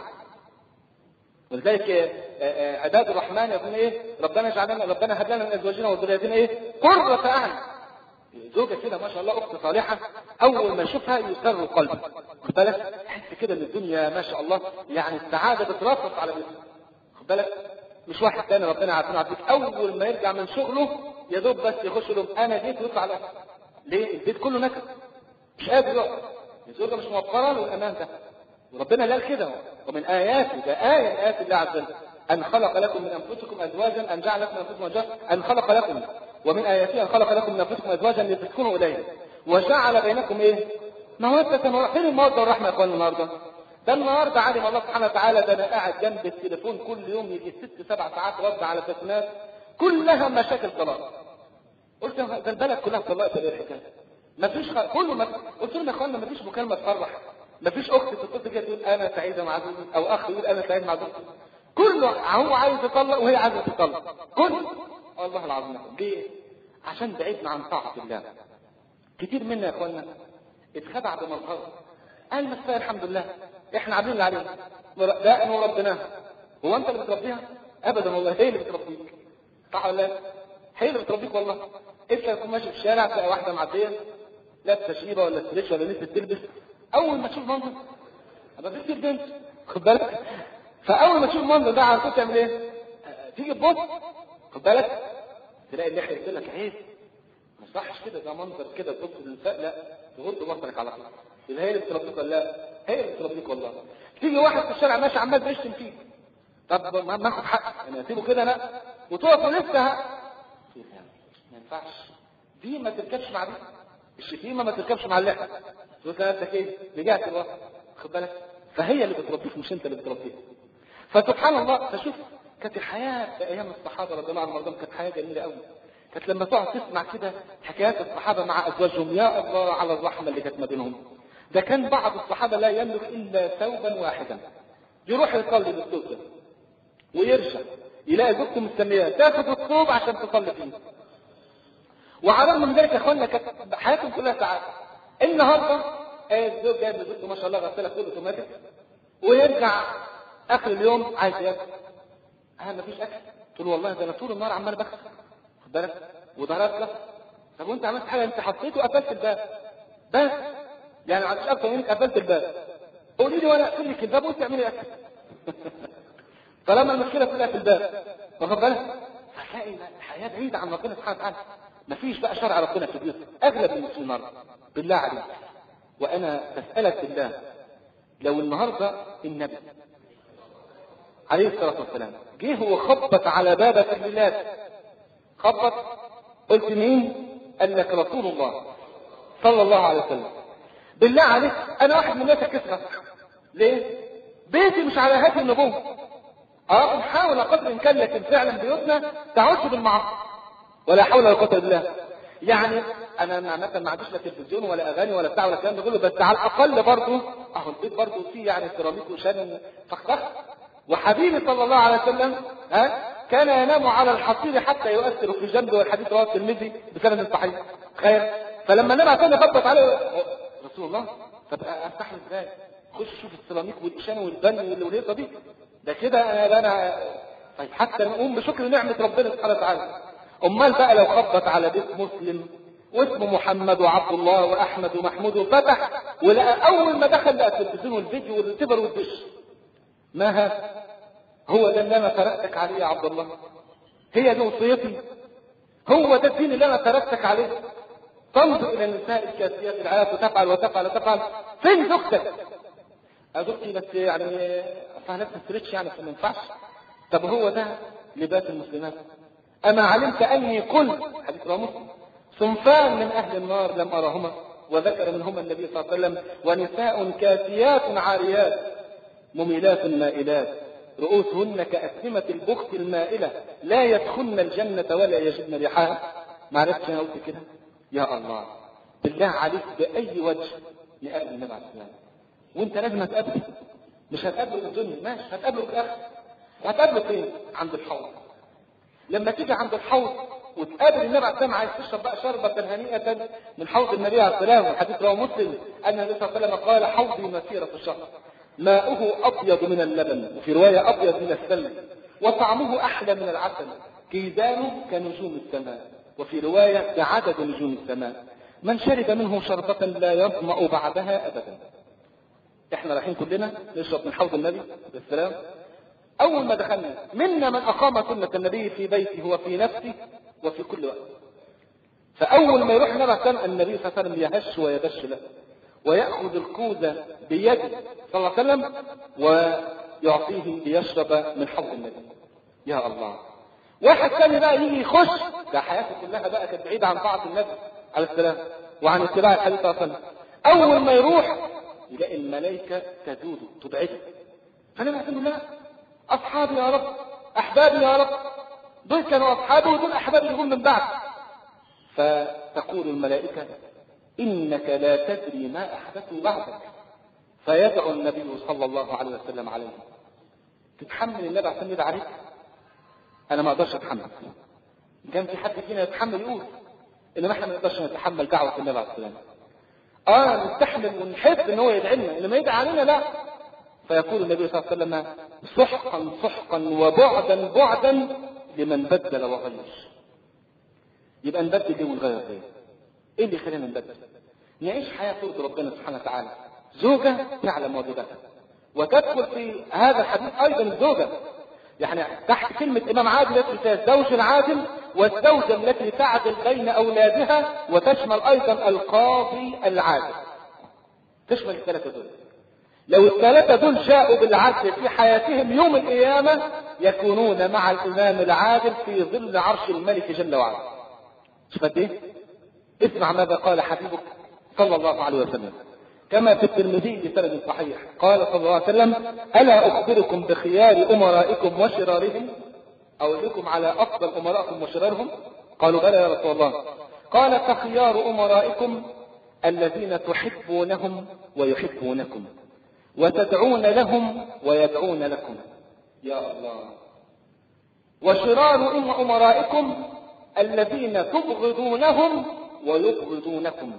ولذلك عباد الرحمن يقول ايه؟ ربنا اجعلنا ربنا هب لنا من ازواجنا وذرياتنا ايه؟ قرة اعين. زوجة كده ما شاء الله اخت صالحة اول ما يشوفها يسر قلبه، خد بالك، تحس كده ان الدنيا ما شاء الله يعني السعادة بترفرف على بيتها، خد بالك مش واحد تاني ربنا عارفين عارفين اول ما يرجع من شغله يا دوب بس يخش له انا جيت ويطلع على ليه البيت كله نكد مش قادر يقعد الزوجه مش موفره له الامان ده وربنا قال كده ومن اياته ده ايه من ايات الله عز وجل ان خلق لكم من انفسكم ازواجا ان جعل لكم من انفسكم ازواجا ان خلق لكم ومن اياته ان خلق لكم من انفسكم ازواجا لتسكنوا اليه وجعل بينكم ايه موده ورحمه. فين الموده والرحمه يا اخوان النهارده؟ ده النهارده علم الله سبحانه وتعالى ده انا قاعد جنب التليفون كل يوم يجي ست سبع ساعات رد على تليفونات كلها مشاكل طلاق. قلت ده البلد كلها طلاقت ايه الحكايه؟ مفيش خ... كله ما قلت لهم يا اخوانا مفيش مكالمه تفرح مفيش اخت تتصل كده تقول انا سعيده مع زوجي او اخ يقول انا سعيد مع زوجتي كله هو عايز يطلق وهي عايزه تطلق كل والله العظيم. ليه؟ عشان بعيدنا عن طاعه الله. كتير منا يا اخوانا اتخدع بمظهره قال مساء الحمد لله احنا عاملين اللي علينا ده انه ربناها. هو انت اللي بتربيها؟ ابدا والله هي اللي بتربيك صح ولا لا؟ هي اللي بتربيك والله. انت تكون ماشي في الشارع تلاقي واحده معديه لابسه شيبه ولا ستريتش ولا نسيت تلبس اول ما تشوف منظر ابقى بنت البنت خد بالك فاول ما تشوف المنظر ده على طول تعمل ايه؟ تيجي تبص خد بالك تلاقي اللحيه يقول لك عيب ما يصحش كده ده منظر كده تبص للنساء لا تغض بصرك على طول. يبقى هي اللي بتربيك ولا لا؟ هي اللي بتربيك والله. تيجي واحد في الشارع ماشي عمال بيشتم فيك طب ما ناخد حق انا اسيبه كده لا وتقف لسه ما ينفعش دي ما تركبش مع دي الشتيمه ما تركبش مع اللحيه تقول لك ايه رجعت الوقت خد بالك فهي اللي بتربيك مش انت اللي بتربيك. فسبحان الله فشوف كانت الحياه في ايام الصحابه رضي الله عنهم كانت حياه جميله قوي. كانت لما تقعد تسمع كده حكايات الصحابه مع ازواجهم يا الله على الرحمه اللي كانت ما بينهم. ده كان بعض الصحابه لا يملك الا ثوبا واحدا يروح يصلي بالثوب ده ويرجع يلاقي زوجته مستنياه تاخد الثوب عشان تصلي فيه. وعلى من ذلك يا اخوانا كانت حياتهم كلها سعاده. النهارده الزوج جايب لزوجته ما شاء الله غسالة كله اوتوماتيك ويرجع اخر اليوم عايز ياكل. اه مفيش اكل تقول والله ده انا طول النهار عمال بكسر خد بالك وضهرك لك. طب وانت عملت حاجه انت حطيته وقفلت الباب بس يعني ما عادش اكتر منك قفلت الباب قولي لي وانا اقفل لك الباب وانت اعملي اكل طالما المشكله كلها في الباب واخد بالك هتلاقي الحياه بعيده عن ربنا سبحانه وتعالى. مفيش بقى شرع ربنا في البيوت اغلب المسلمين النهارده بالله عليك. وانا بسالك بالله لو النهارده النبي عليه الصلاه والسلام جه هو خبط على بابك الليلات خبط قلت مين؟ قال لك رسول الله صلى الله عليه وسلم. بالله عليك انا واحد من الناس كسرة ليه؟ بيتي مش على هذه النبوه. اه نحاول قدر الامكان لكن فعلا بيوتنا تعوش بالمعاصي ولا حول ولا قوه الا بالله. يعني انا مثلا ما عنديش لا تلفزيون ولا اغاني ولا بتاع ولا الكلام ده كله بس على الاقل برضه اهو البيت برضه فيه يعني سيراميك وشان فخفخ. وحبيبي صلى الله عليه وسلم ها كان ينام على الحصير حتى يؤثر في جنبه والحديث رواه الترمذي بسند صحيح. تخيل فلما النبي عليه الصلاه خبط عليه رسول الله طب افتح ازاي؟ خش شوف السيراميك والشان والبن والهيصه دي ده كده انا انا طيب حتى نقوم بشكر نعمه ربنا سبحانه وتعالى. امال بقى لو خبط على بيت مسلم واسمه محمد وعبد الله واحمد ومحمود وفتح ولقى اول ما دخل لقى التلفزيون والفيديو والريسيفر والدش ما هذا؟ هو ده اللي انا تركتك عليه يا عبد الله؟ هي دي وصيتي؟ هو ده الدين اللي انا تركتك عليه؟ تنظر الى النساء الكاسيات العيات وتفعل وتفعل وتفعل فين زوجتك؟ زوجتي بس يعني اصلا نفس الستريتش يعني ما ينفعش. طب هو ده لباس المسلمات؟ اما علمت اني قلت حديث رواه مسلم صنفان من اهل النار لم اراهما وذكر منهما النبي صلى الله عليه وسلم ونساء كاسيات عاريات مميلات مائلات رؤوسهن كأسنمة البخت المائلة لا يدخلن الجنة ولا يجدن ريحها. ما عرفتش انا قلت كده؟ يا الله بالله عليك باي وجه نقابل النبي عليه السلام وانت لازم هتقابله مش هتقابله في الدنيا ماشي هتقابله في الاخره. هتقابله فين؟ عند الحوض. لما تيجي عند الحوض وتقابل النبي عليه السلام عايز تشرب بقى شربة هنيئة من حوض النبي عليه السلام والحديث رواه مسلم ان النبي صلى الله عليه وسلم قال حوضي مسيرة الشهر ماؤه ابيض من اللبن وفي رواية ابيض من الثلج وطعمه احلى من العسل كيدانه كنجوم السماء وفي رواية بعدد نجوم السماء من شرب منه شربة لا يظمأ بعدها ابدا. احنا رايحين كلنا نشرب من حوض النبي عليه السلام أول ما دخلنا منا من أقام سنة النبي في بيته وفي نفسه وفي كل وقت. فأول ما يروح نبع سنة النبي صلى الله عليه وسلم يهش ويدش له ويأخذ الكوزة بيده صلى الله عليه وسلم ويعطيه ليشرب من حوض النبي. يا الله. واحد ثاني بقى يجي يخش، ده حياته كلها بقى كانت بعيدة عن طاعة النبي عليه السلام وعن اتباع الحديث صلى الله عليه وسلم. أول ما يروح يلاقي الملائكة تذوده تبعده. فأنا بقول لا، أصحابي يا رب، أحبابي يا رب، دول كانوا أصحابي ودول أحبابي يقول من بعد. فتقول الملائكة إنك لا تدري ما أحدثوا بعدك. فيدعو النبي صلى الله عليه وسلم عليه. تتحمل النبي عشان يدعى عليك؟ أنا ما أقدرش أتحمل. كان في حد فينا يتحمل يقول، إنما إحنا ما نقدرش نتحمل دعوة النبي عليه السلام. آه نستحمل ونحب إن هو يدعي لنا، إنما يدعي علينا لا. فيقول النبي صلى الله عليه وسلم سحقا سحقا وبعدا بعدا لمن بدل وغير. يبقى نبدل ليه ونغير ليه؟ ايه اللي يخلينا نبدل؟ نعيش حياه ترضي ربنا سبحانه وتعالى. زوجه تعلم واجباتها وتدخل في هذا الحديث ايضا الزوجه، يعني تحت كلمه امام عادل التي الزوج العادل والزوجه التي تعدل بين اولادها، وتشمل ايضا القاضي العادل. تشمل الثلاثه دول. لو الثلاثه دول جاءوا بالعدل في حياتهم يوم القيامه يكونون مع الامام العادل في ظل عرش الملك جل وعلا. شوف قد ايه؟ اسمع ماذا قال حبيبك صلى الله عليه وسلم كما في الترمذي بسند صحيح. قال صلى الله عليه وسلم ألا أخبركم بخيار أمرائكم وشرارهم؟ أقول لكم على أفضل أمرائكم وشرارهم؟ قالوا بلى يا رسول الله. قال فخيار أمرائكم الذين تحبونهم ويحبونكم وتدعون لهم ويدعون لكم. يا الله. وشرار أمرائكم الذين تبغضونهم ويبغضونكم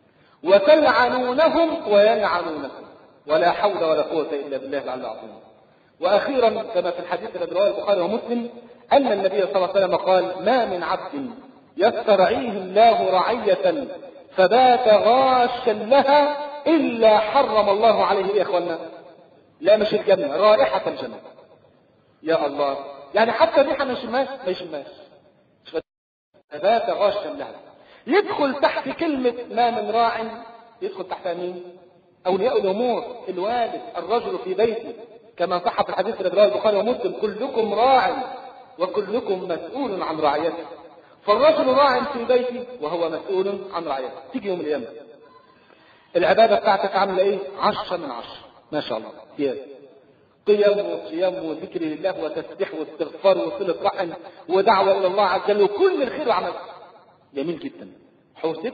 وتلعنونهم ويلعنونكم. ولا حول ولا قوة إلا بالله العلي العظيم. وأخيرا كما في الحديث الذي رواه البخاري ومسلم أن النبي صلى الله عليه وسلم قال ما من عبد يسترعيه الله رعية فبات غاشا لها إلا حرم الله عليه يا إخوانا لا مش الجنة، رائحة الجنة. يا الله. يعني حتى ريحة ما يشماش ما يشماش. فبات غاشا لها. يدخل تحت كلمة ما من راع، يدخل تحت مين؟ أولياء الأمور، الوالد، الرجل في بيته، كما صح في الحديث الذي رواه البخاري ومسلم كلكم راع وكلكم مسؤول عن رعيته. فالرجل راع في بيته وهو مسؤول عن رعيته. تيجي يوم القيامة العبادة بتاعتك عاملة ايه؟ عشرة من عشرة ما شاء الله. قيام قيام وصيام وذكر لله وتسبيح واستغفار وصلة رحم ودعوة إلى الله عز وجل وكل الخير عملت. جميل جدا. حوسب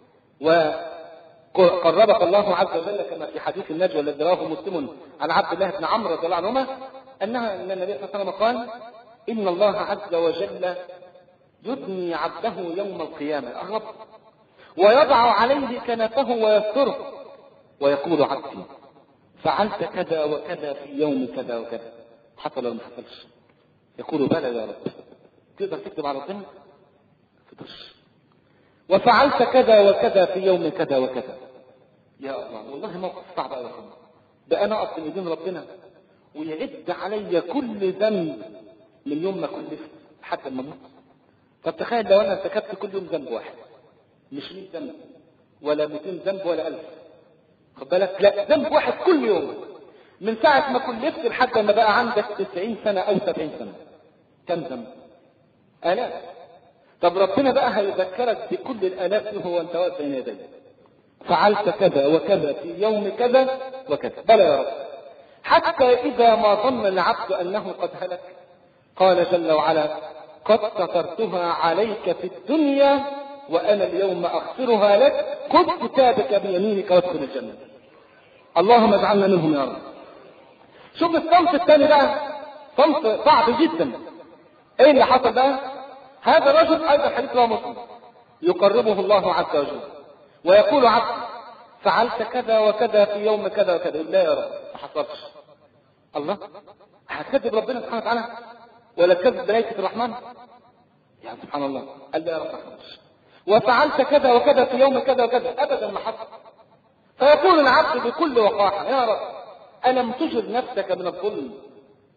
وقربك الله عز وجل كما في حديث النجوى الذي رواه مسلم عن عبد الله بن عمرو رضي الله عنهما أنها أن النبي صلى الله عليه وسلم قال إن الله عز وجل يدني عبده يوم القيامة الرب ويضع عليه كنفه ويستره ويقول عبدي فعلت كذا وكذا في يوم كذا وكذا حصل ولا ما حصلش؟ يقول بلى يا رب. تقدر تكتب على ربنا؟ تقدرش. وفعلت كذا وكذا في يوم كذا وكذا. يا الله والله موقف صعب قوي. بقى انا اقف من ربنا ويعد علي كل ذنب من يوم ما كلفت حتى ما اموت. طب تخيل لو انا ارتكبت كل يوم ذنب واحد، مش مية ذنب ولا مئتين ذنب ولا ألف، خد بالك، لا ذنب واحد كل يوم من ساعة ما كلفت لحد ما بقى عندك تسعين سنة أو سبعين سنة. كم ذنب؟ آلاف. طب ربنا بقى هيذكرك بكل الآلاف دي وهو أنت واقف بين يديه. فعلت كذا وكذا في يوم كذا وكذا. بلى يا رب. حتى إذا ما ظن العبد أنه قد هلك قال جل وعلا قد سترتها عليك في الدنيا وأنا اليوم أغفرها لك خذ كتابك بيمينك وادخل الجنة. اللهم اجعلنا منهم يا رب. شوف الصمت الثاني بقى صمت صعب جدا. ايه اللي حصل بقى؟ هذا رجل ايضا حديث رواه مسلم يقربه الله عز وجل ويقول عبد فعلت كذا وكذا في يوم كذا وكذا. لا يا رب ما حصلش. الله هتكذب ربنا سبحانه وتعالى ولا تكذب ملائكة الرحمن؟ يعني سبحان الله. قال لا يا رب ما حصلش. وفعلت كذا وكذا في يوم كذا وكذا. ابدا ما حصل. فيقول العبد بكل وقاحة يا رب ألم تجر نفسك من الظلم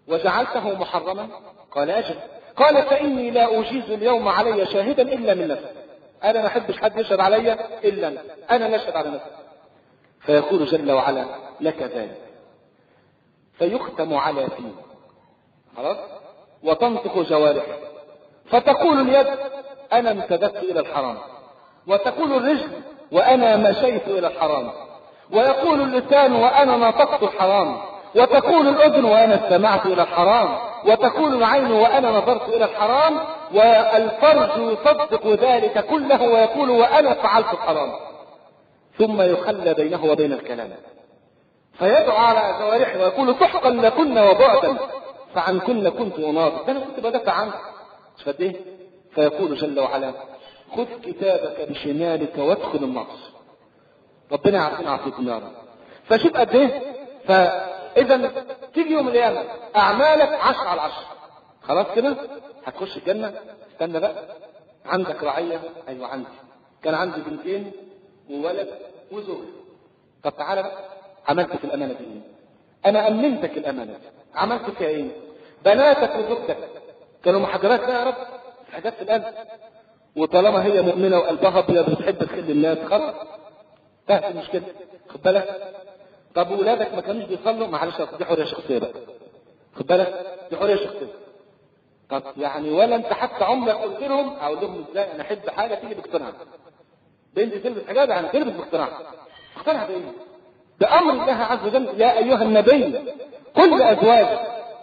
وجعلته محرما؟ قال أجل. قال فإني لا أجيز اليوم علي شاهدا إلا من نفسي، أنا ما أحبش حد يشهد علي إلا أنا، أنا لا أشهد على نفسي. فيقول جل وعلا لك ذلك، فيختم على فيه خلاص، وتنطق جوارحه، فتقول اليد أنا امتددت إلى الحرام، وتقول الرجل وأنا مشيت إلى الحرام، ويقول اللسان وأنا نطقت الحرام، وتقول الأذن وأنا استمعت إلى الحرام، وتقول العين وأنا نظرت إلى الحرام، والفرج يصدق ذلك كله ويقول وأنا فعلت الحرام. ثم يخلى بينه وبين الكلام، فيدعو على جوارحه ويقول سحقا لكن وبعدا فعن كن كنت أناظر، ده أنا كنت بدافع عنك مش فاهم ايه. فيقول جل وعلا خذ كتابك بشمالك وادخل النار. ربنا يعافينا ويعافيكم يا رب. فشوف قد ايه. فاذا تيجي يوم القيامه اعمالك عشرة على عشرة، خلاص كده هتخش الجنه. استنى بقى، عندك رعيه؟ ايوه عندي، كان عندي بنتين وولد وزوج. طب تعالى بقى، عملت في الامانه دي ايه؟ انا امنتك الامانه دي، عملت فيها ايه؟ بناتك وزوجتك كانوا محجبات بقى يا رب، حاجات في القلب، وطالما هي مؤمنه وقلبها ابيض وبتحب تخلي الناس خلاص انتهت المشكله، خد بالك. طب ولادك ما كانوش بيصلوا؟ معلش دي حريه شخصيه بقى، خد بالك، دي حريه شخصيه. طب يعني ولا انت حتى عمرك قلت لهم؟ اقول لهم ازاي؟ انا احب حاجه تيجي باقتناع، بنت تلبس حجاب يعني تلبس باقتناع. اقتنع بايه؟ بامر الله عز وجل. يا ايها النبي قل لازواجك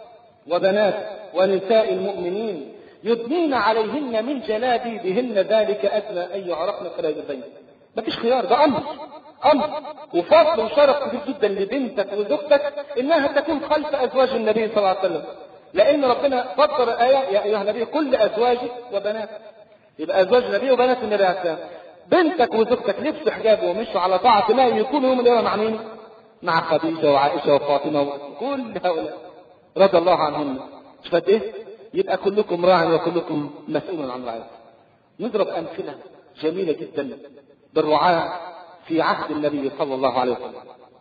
وبنات ونساء المؤمنين يدنين عليهن من جلابيبهن ذلك ادنى ان يعرفن فلا يؤذين. مفيش خيار، ده امر امر وفضل وشرف كبير جدا لبنتك وزوجتك انها تكون خلف ازواج النبي صلى الله عليه وسلم، لان ربنا فضل الايه يا ايها النبي قل لازواجك وبناتك، يبقى ازواج النبي وبنات النبي عليه السلام. بنتك وزوجتك لبسوا حجاب ومشوا على طاعه الله يكونوا يوم القيامه مع مين؟ مع خديجه وعائشه وفاطمه وكل هؤلاء رضي الله عنهم. مش فاهم ايه؟ يبقى كلكم راع وكلكم مسؤول عن رعايته. نضرب امثله جميله جدا بالرعاة في عهد النبي صلى الله عليه وسلم.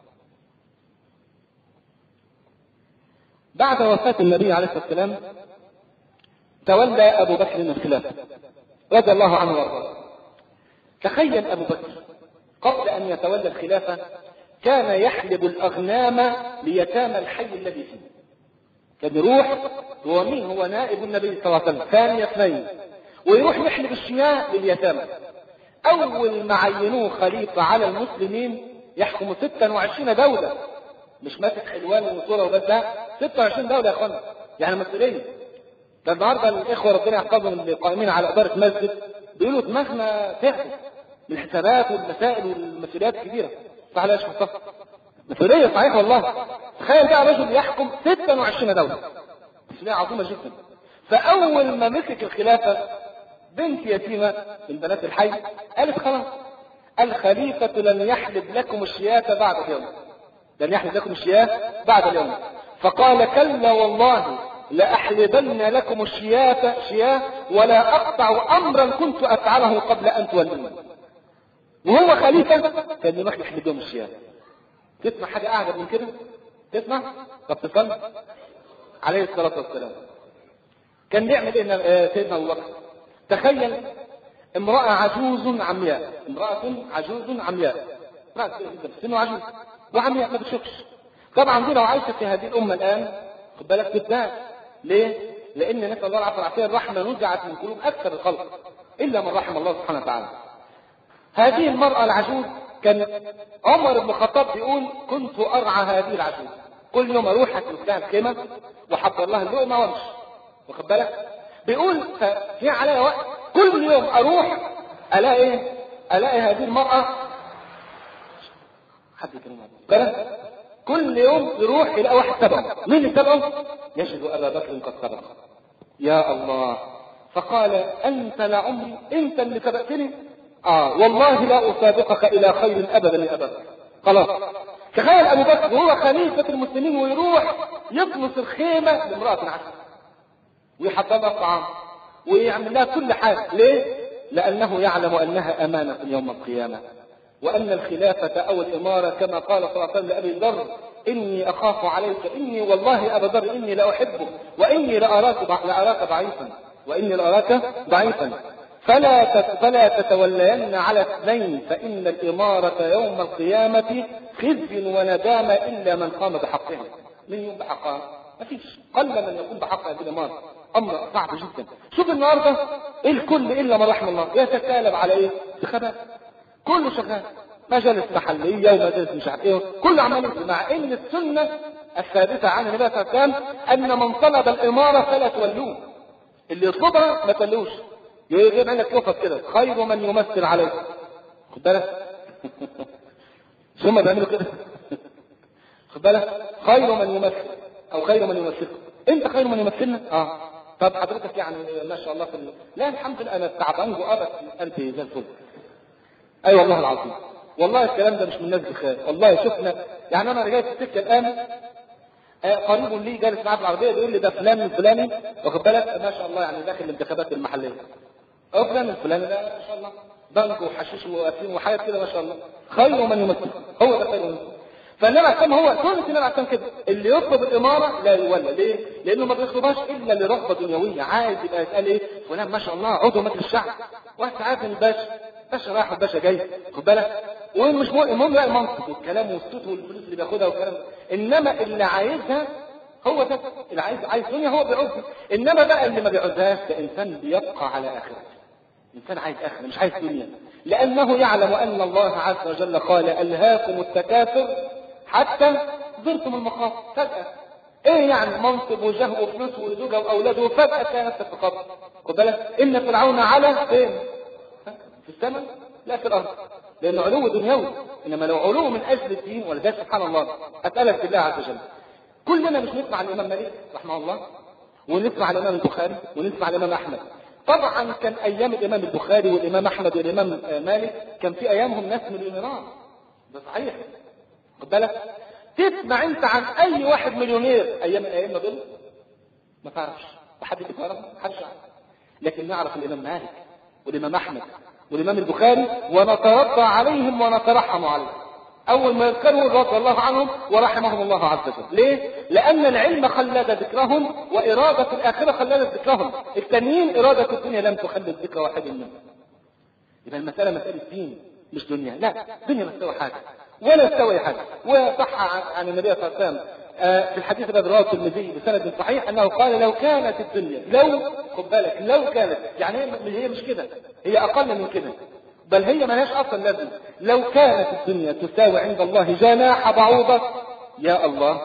بعد وفاة النبي عليه الصلاة والسلام تولى أبو بكر الخلافة رضي الله عنه وارضاه. تخيل أبو بكر قبل أن يتولى الخلافة كان يحلب الأغنام ليتامى الحي الذي فيه. كان يروح، هو مين؟ هو نائب النبي صلى الله عليه وسلم ثاني اثنين، ويروح يحلب الشياه لليتامى. أول ما عينوه خليفة على المسلمين يحكم ستة وعشرين دولة، مش ماسك حلوان وصورة وبس، لا ستة وعشرين دولة يا اخوانا، يعني مسؤولية. ده النهارده الإخوة ربنا يحفظهم اللي قائمين على إدارة مسجد بيقولوا دماغنا تعبت من الحسابات والمسائل والمسؤوليات الكبيرة. صح ولا يا مصطفى؟ مسؤولية صحيح والله. تخيل بقى رجل يحكم ستة وعشرين دولة، مسؤولية عظيمة جدا. فأول ما مسك الخلافة بنت يتيمة من بنات الحي قالت خلاص الخليفة لن يحلب لكم الشياه بعد اليوم، لن يحلب لكم الشياه بعد اليوم. فقال كلا والله لأحلبن لكم الشياه شياه ولا أقطع أمرا كنت أفعله قبل أن تولوني. وهو خليفة كان يروح يحلب لهم الشياه. تسمع حاجة أعجب من كده؟ تسمع؟ طب تصلي عليه الصلاة والسلام كان يعمل إيه سيدنا أبو بكر؟ تخيل امرأة عجوز عمياء، امرأة عجوز عمياء، امرأة سنه عجوز وعمياء ما بتشوفش. طبعا دي لو عايشة في هذه الأمة الآن خد بالك تتباع. ليه؟ لأن نسأل الله العافية والعافية الرحمة نزعت من قلوب أكثر الخلق إلا من رحم الله سبحانه وتعالى. هذه المرأة العجوز كان عمر بن الخطاب بيقول كنت أرعى هذه العجوز، كل يوم أروح أكل لها الخيمة وحضر لها اللقمة وامشي، واخد بالك؟ بيقول في عليها وقت كل يوم اروح الاقي ايه؟ الاقي هذه المرأة حد يكلمها كل يوم يروح يلاقي واحد تبعه. مين اللي تبعه؟ يجد ابا بكر قد سبق. يا الله. فقال انت لعمري، انت اللي سبقتني؟ اه والله لا اسابقك الى خير ابدا يا ابا بكر. خلاص. تخيل ابو بكر وهو خليفة المسلمين ويروح يطمس الخيمة لامرأة عسل ويحضر لها الطعام ويعمل لها كل حاجة. ليه؟ لأنه يعلم أنها أمانة يوم القيامة، وأن الخلافة أو الإمارة كما قال صلى الله عليه وسلم لأبي ذر إني أخاف عليك، إني والله أبا ذر إني لأحبك، وإني لأراك لأراك ضعيفا، وإني لأراك ضعيفا، فلا فلا تتولين على اثنين، فإن الإمارة يوم القيامة خزي وندامة إلا من قام بحقها. من يقوم بحقها؟ ما فيش، قل من يقوم بحقها في الإمارة، أمر صعب جدا. شوف النهارده الكل إلا من رحم الله يتكالب على إيه؟ انتخابات، كله شغال، مجالس محلية ومجالس مش عارف إيه، كله عمال، مع إن السنة الثابتة عن النبي صلى الله عليه وسلم أن من طلب الإمارة فلا تولوه، اللي يطلبها ما تولوش، يجيب عندك يوفط كده، خير من يمثل عليك. خد بالك شو ما بيعملوا كده خد بالك، خير من يمثل او خير من يمثلك، انت خير من يمثلنا. اه طب حضرتك يعني ما شاء الله في ال... لا الحمد لله انا تعبان وابد قلبي زي الفل. اي أيوة والله العظيم، والله الكلام ده مش من الناس بخير، والله شفنا يعني انا رجعت في السكه الان آه قريب لي جالس معاه في العربيه بيقول لي ده فلان الفلاني، واخد بالك ما شاء الله يعني داخل الانتخابات المحليه، او فلان الفلاني ده ما شاء الله بنك وحشيش وافين وحاجات كده ما شاء الله، خير من يمثل، هو ده خير من يمثل. فالنبي عشان هو سنة النبي عشان كده اللي يطلب الإمارة لا يولى، ليه؟ لأنه ما بيطلبهاش إلا لرغبة دنيوية، عايز يبقى يتقال إيه؟ فلان ما شاء الله عضو مجلس الشعب، واحد عارف إن الباشا باشا رايح والباشا جاي، خد بالك؟ ومش المهم بقى المنصب والكلام والصوت والفلوس اللي بياخدها والكلام، إنما اللي عايزها هو ده، اللي عايز عايز دنيا هو بيعوزها، إنما بقى اللي ما بيعوزهاش ده إنسان بيبقى على آخرته، إنسان عايز آخرة مش عايز دنيا، لأنه يعلم أن الله عز وجل قال ألهاكم التكاثر حتى زرتم المقابر. فجأة ايه يعني منصب وجاه وفلوس وزوجه واولاد وفجأة تلاقي نفسك في قبر. خد بالك ان فرعون على فين؟ في السماء لا في الارض، لانه علو دنيوي، انما لو علو من اجل الدين ولذلك سبحان الله اسالك بالله عز وجل، كلنا مش نسمع الامام مالك رحمه الله ونسمع الامام البخاري ونسمع الامام احمد. طبعا كان ايام الامام البخاري والامام احمد والامام مالك كان في ايامهم ناس مليونيرات، ده صحيح. خد بالك تسمع انت عن اي واحد مليونير ايام الائمه دول؟ ما تعرفش، حد يعرف؟ محدش يعرف. لكن نعرف الامام مالك والامام احمد والامام البخاري ونترضى عليهم ونترحم عليهم، اول ما يذكروا رضي الله عنهم ورحمهم الله عز وجل. ليه؟ لان العلم خلد ذكرهم واراده الاخره خلدت ذكرهم، التانيين اراده الدنيا لم تخلد ذكر واحد منهم. يبقى المساله مساله دين مش دنيا، لا دنيا ما تسوي حاجه ولا تسوي حاجه. وصح عن النبي صلى الله عليه وسلم في الحديث الذي رواه الترمذي بسند صحيح انه قال لو كانت الدنيا، لو خد بالك لو كانت، يعني هي مش كده، هي اقل من كده، بل هي مالهاش اصلا لازمه، لو كانت الدنيا تساوي عند الله جناح بعوضه، يا الله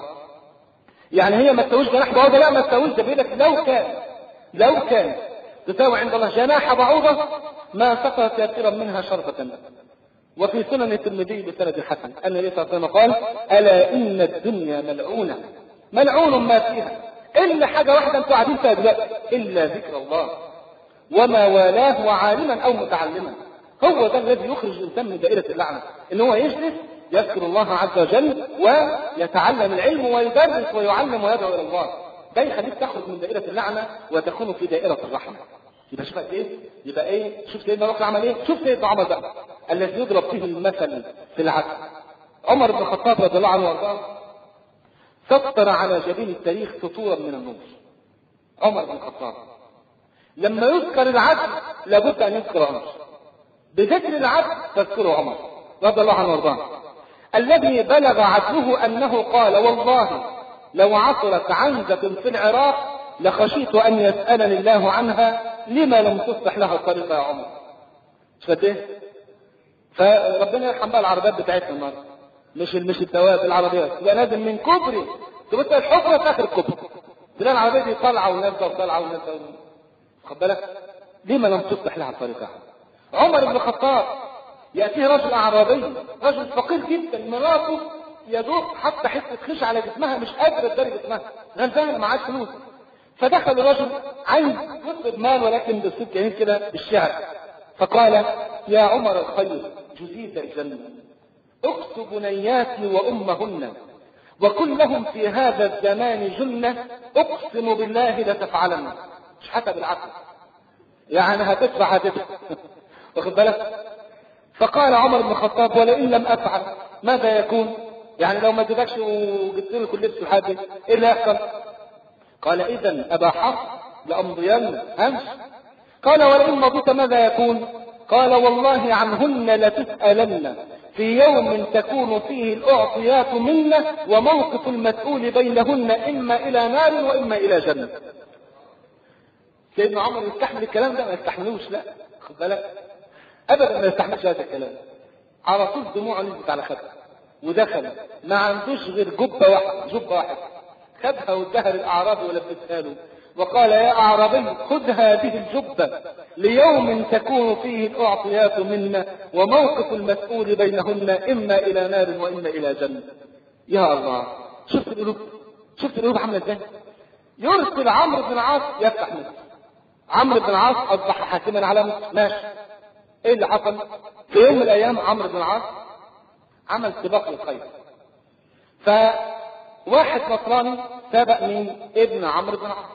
يعني هي ما تساويش جناح بعوضه، لا ما تساويش، ده بيقول لك لو كان لو كان تساوي عند الله جناح بعوضه ما سقط كثيرا منها شربة. وفي سنن الترمذي بسند حسن ان النبي صلى الله عليه وسلم قال الا ان الدنيا ملعونه ملعون ما فيها الا حاجه واحده انتوا قاعدين فيها دلوقتي الا ذكر الله وما والاه وعالما او متعلما. هو ده الذي يخرج الانسان من دائره اللعنه، ان هو يجلس يذكر الله عز وجل ويتعلم العلم ويدرس ويعلم ويدعو الى الله، ده يخليك تخرج من دائره اللعنه وتكون في دائره الرحمه. يبقى شوف ايه؟ يبقى ايه؟ شوف سيدنا بكر عمل ايه؟ شوف سيدنا عمر بقى الذي يضرب فيه المثل في العدل. عمر بن الخطاب رضي الله عنه وارضاه سطر على جبين التاريخ سطورا من النور. عمر بن الخطاب لما يذكر العدل لابد ان يذكر عمر، بذكر العدل تذكر عمر رضي الله عنه وارضاه الذي بلغ عدله انه قال والله لو عثرت عنزة في العراق لخشيت ان يسألني الله عنها لما لم تصلح لها الطريقة يا عمر. شفت ايه؟ فربنا يرحم بقى العربيات بتاعتنا النهارده، مش مش التوابل العربيات، يبقى لازم من كوبري تبقى الحفره في اخر الكوبري تلاقي العربيه دي طالعه ونازله وطالعه ونازله، خد بالك لما لم تصلح لها الطريقة. عمر بن الخطاب ياتيه رجل اعرابي، رجل فقير جدا، مراته يدوق حتى حته خش على جسمها مش قادره تدري جسمها، غلبانه معاش فلوس. فدخل الرجل عايز يطلب مال ولكن بصوت جميل كده بالشعر، فقال يا عمر الخير جزيت الجنة اكس بنياتي وامهن وكن لهم في هذا الزمان جنة اقسم بالله لتفعلن. مش حتى بالعقل يعني هتدفع هتدفع واخد بالك. فقال عمر بن الخطاب ولئن لم افعل ماذا يكون؟ يعني لو ما اديتكش وجبت له كل لبس لحد ايه اللي هيحصل؟ قال اذا ابا حفص لامضين همش. قال ولئن مضيت ماذا يكون؟ قال والله عنهن لتسألن في يوم تكون فيه الأعطيات منا وموقف المسؤول بينهن إما إلى نار وإما إلى جنة. سيدنا عمر يستحمل الكلام ده؟ ما يستحملوش، لا خد بالك أبدا ما يستحملش هذا الكلام. على طول دموعه نزلت على خده ودخل ما عندوش غير جبة واحدة جبة واحدة خدها واداها للأعرابي ولبسها له وقال يا أعرابي خذ هذه الجبة ليوم تكون فيه الأعطيات منا وموقف المسؤول بينهن إما إلى نار وإما إلى جنة. يا الله، شفت القلوب، شفت القلوب عاملة ازاي؟ يرسل عمرو بن العاص يفتح مصر. عمرو بن العاص أصبح حاكما على مصر. ماشي، ايه اللي حصل؟ في يوم من الأيام عمرو بن العاص عمل سباق للخير، فواحد نصراني سبق من ابن عمرو بن العاص،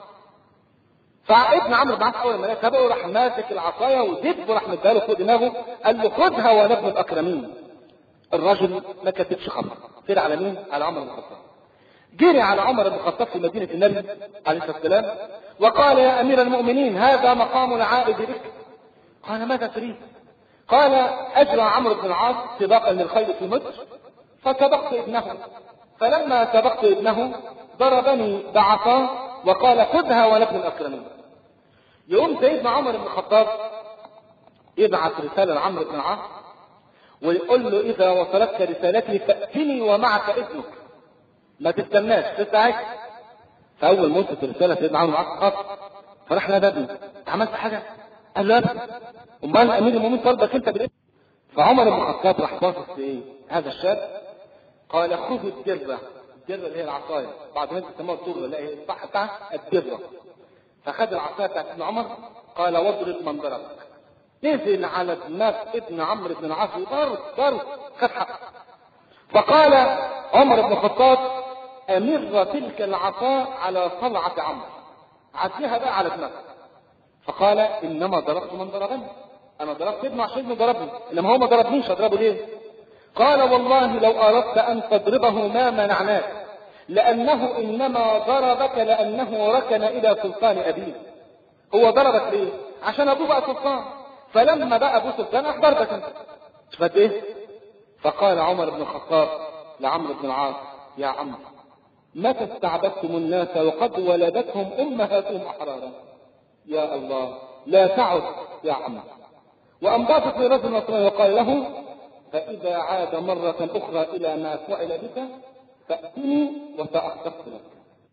فابن عمرو بن العاص اول ما سبقه راح ماسك العصايه ودب وراح مديها فوق دماغه، قال له خدها وانا ابن الاكرمين. الرجل ما كتبش خبر، طلع على مين؟ على عمر بن الخطاب. جري على عمر بن الخطاب في مدينه النبي عليه الصلاه والسلام وقال يا امير المؤمنين هذا مقام العائد بك. قال ماذا تريد؟ قال اجرى عمرو بن العاص سباقا للخيل في مصر فسبقت ابنه، فلما سبقت ابنه ضربني بعصاه وقال خذها وانا ابن الاكرمين. يقوم سيدنا عمر بن الخطاب يبعث رساله لعمرو بن العاص ويقول له اذا وصلتك رسالتي فاتني ومعك اذنك، ما تستناش تستعجل. فاول ما وصلت الرساله سيدنا عمرو بن العاص خاف، فراح نادى عملت حاجه؟ قال له لا، امال امير المؤمنين طلبك انت بالاذن. فعمر بن الخطاب راح باصص لايه؟ هذا الشاب قال خذ الدره، الدره اللي هي العصايه، بعض الناس بيسموها الدره، لا هي الصح بتاعها الدره. فخد العصايه بتاعت ابن عمر قال واضرب من ضربك. نزل على دماغ ابن عمرو بن العاص ضرب ضرب خد حقه. فقال عمر بن الخطاب امر تلك العصا على صلعه عمرو، عديها بقى على دماغه. فقال انما ضربت من ضربني، انا ضربت ابنه عشان ابنه ضربني، انما هو ما ضربنيش، اضربه ليه؟ قال والله لو اردت ان تضربه ما منعناك، لانه انما ضربك لانه ركن الى سلطان ابيه. هو ضربك ليه؟ عشان ابوه بقى سلطان، فلما بقى ابوه سلطان راح ضربك انت. شفت ايه؟ فقال عمر بن الخطاب لعمرو بن العاص يا عمرو متى استعبدتم الناس وقد ولدتهم امهاتهم احرارا؟ يا الله لا تعد يا عمرو. وانبسط لرجل نصراني وقال له فاذا عاد مره اخرى الى ما فعل بك فاتني وساختص لك.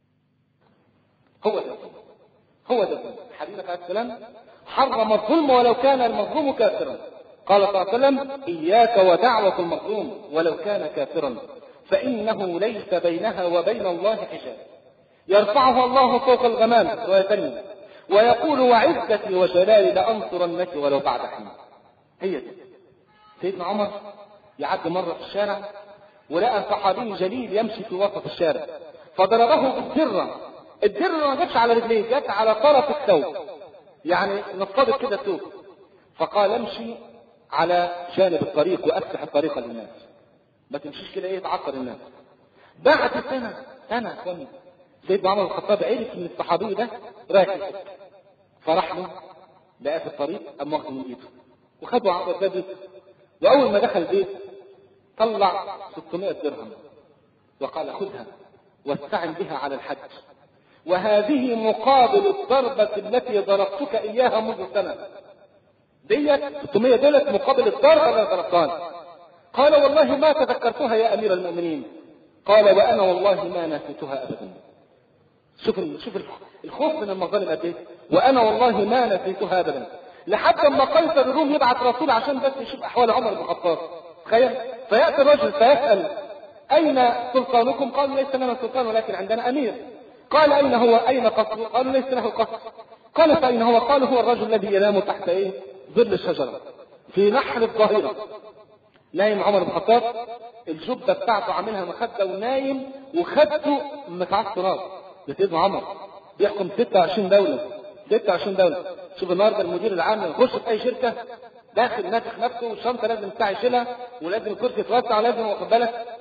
هو ده هو ده حبيبك عليه السلام حرم الظلم ولو كان المظلوم كافرا. قال صلى الله عليه وسلم اياك ودعوه المظلوم ولو كان كافرا فانه ليس بينها وبين الله حجاب يرفعها الله فوق الغمام ويتنم ويقول وعزتي وجلالي لانصرنك ولو بعد حين. هي دي. سيدنا عمر يعدي مره في الشارع ولقى صحابي جليل يمشي في وسط الشارع فضربه بالدره. الدره ما جاتش على رجليه، جت على طرف الثوب، يعني نصبت كده الثوب. فقال امشي على جانب الطريق وافتح الطريق للناس، ما تمشيش كده ايه تعطل الناس. بعد سنه سنه سنه سيدنا عمر بن الخطاب عرف ان الصحابي ده رايح الحج، فراح له لقاه في الطريق قام واخده من ايده وخده على الباب. واول ما دخل البيت طلع ستمائة درهم وقال خذها واستعن بها على الحج، وهذه مقابل الضربة التي ضربتك اياها منذ سنة. ديت ستمائة دولت مقابل الضربة اللي ضربتها. قال والله ما تذكرتها يا امير المؤمنين. قال وانا والله ما نسيتها ابدا. شوف شوف الخوف من المظالم قد ايه. وانا والله ما نسيتها ابدا. لحد ما قيصر الروم يبعث رسول عشان بس يشوف احوال عمر بن الخطاب. تخيل، فياتي الرجل فيسال اين سلطانكم؟ قالوا ليس لنا سلطان ولكن عندنا امير. قال اين هو؟ اين قصره؟ قالوا ليس له قصر. قال فاين هو؟ قالوا هو الرجل الذي ينام تحت ايه؟ ظل الشجره في نحر الظهيره. نايم عمر بن الخطاب الجبه بتاعته عاملها مخده ونايم وخدته متعصب تراب. سيدنا عمر بيحكم ستة وعشرين دوله ستة وعشرين دوله. شوف النهارده المدير العام يخش في اي شركه داخل نافخ نفسه والشنطه لازم بتاع يشيلها ولازم الكرسي يتوسع ولازم واخد بالك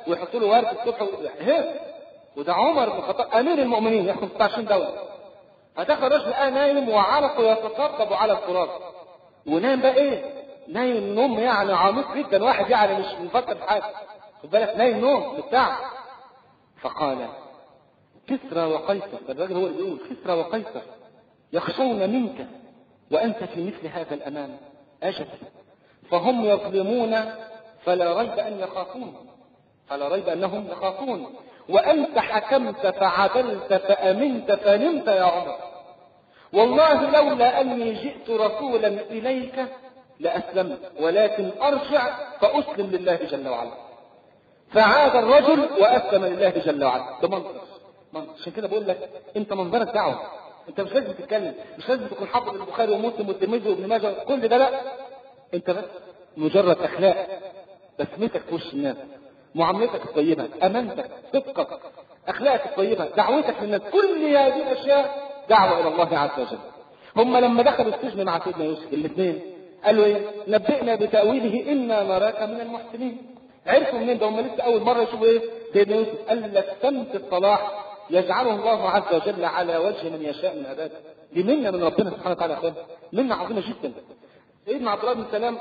ويحطوا له ورد الصبح هيك. وده عمر بن الخطاب امير المؤمنين يحكم ستة وعشرين دوله. هتاخد الرجل الان نايم وعرقه يتطبطب على التراب، ونايم بقى ايه؟ نايم نوم يعني عميق جدا، واحد يعني مش مفكر في حاجه، خد بالك نايم نوم بتاع. فقال كسرى وقيصر، الراجل هو اللي بيقول كسرى وقيصر يخشون منك وانت في مثل هذا الامان، اجل فهم يظلمون فلا ريب ان يخافون، فلا ريب انهم يخافون، وانت حكمت فعدلت فامنت فنمت يا عمر، والله لولا اني جئت رسولا اليك لاسلمت، ولكن ارجع فاسلم لله جل وعلا. فعاد الرجل واسلم لله جل وعلا. ده منظر منظر. عشان كده بقول لك انت منظرك دعوه، انت مش لازم تتكلم، مش لازم تكون حافظ البخاري ومسلم والترمذي وابن ماجه كل ده، لا، انت بس مجرد اخلاق، بسمتك في وش الناس، معاملتك الطيبه، امانتك، صدقك، اخلاقك الطيبه، دعوتك للناس، كل هذه الاشياء دعوه الى الله عز وجل. هم لما دخلوا السجن مع سيدنا يوسف الاثنين قالوا ايه؟ نبئنا بتاويله انا نراك من المحسنين. عرفوا منين ده؟ هم لسه اول مره يشوفوا ايه؟ سيدنا يوسف. قال لك سمت الصلاح يجعله الله عز وجل على وجه من يشاء من عباده. دي منه من ربنا سبحانه وتعالى يا اخوان، منه عظيمه جدا. سيدنا عبد الله بن سلام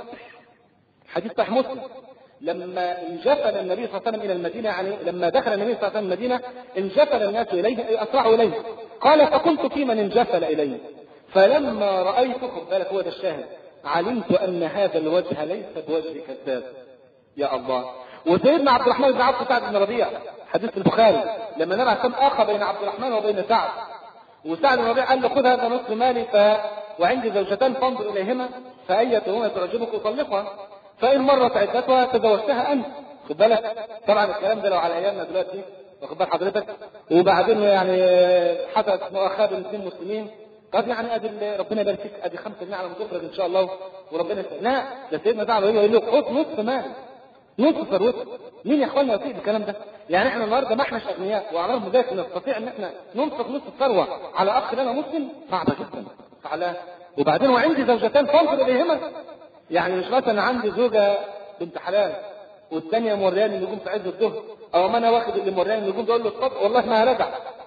حديث صحيح مسلم لما انجفل النبي صلى الله عليه وسلم الى المدينه، يعني لما دخل النبي صلى الله عليه وسلم المدينه انجفل الناس اليه، اسرعوا اليه. قال فكنت في من انجفل اليه، فلما رايت، خد بالك هو ده الشاهد، علمت ان هذا الوجه ليس بوجه كذاب. يا الله. وسيدنا عبد الرحمن بن عوف سعد بن ربيع حديث البخاري لما النبي عليه الصلاه والسلام اخى بين عبد الرحمن وبين سعد، وسعد بن ربيع قال له خذ هذا نصف مالي ف... وعندي زوجتان فانظر اليهما فايتهما تعجبك وطلقها، فان مرت عدتها تزوجتها انت. خد بالك طبعا الكلام ده لو على ايامنا دلوقتي، واخد بال حضرتك، وبعدين يعني حدث مؤاخاه بين اثنين مسلمين، قد يعني ادي ربنا يبارك فيك ادي خمسة جنيه على ما تخرج ان شاء الله وربنا يسلمك. لا، ده سيدنا سعد يقول له خد نصف مالي، نصف ثروتك. مين يا اخوانا يطيق الكلام ده؟ يعني احنا النهارده ما احناش اغنياء، وعلى رغم ذلك نستطيع ان احنا ننفق نصف الثروه على اخ لنا مسلم؟ صعبه جدا. على وبعدين وعندي زوجتان فانظر اليهما، يعني مش مثلا عندي زوجه بنت حلال والثانيه مورياني النجوم في عز الظهر، او ما انا واخد اللي مورياني النجوم ده اقول له اتفضل والله ما هرجع.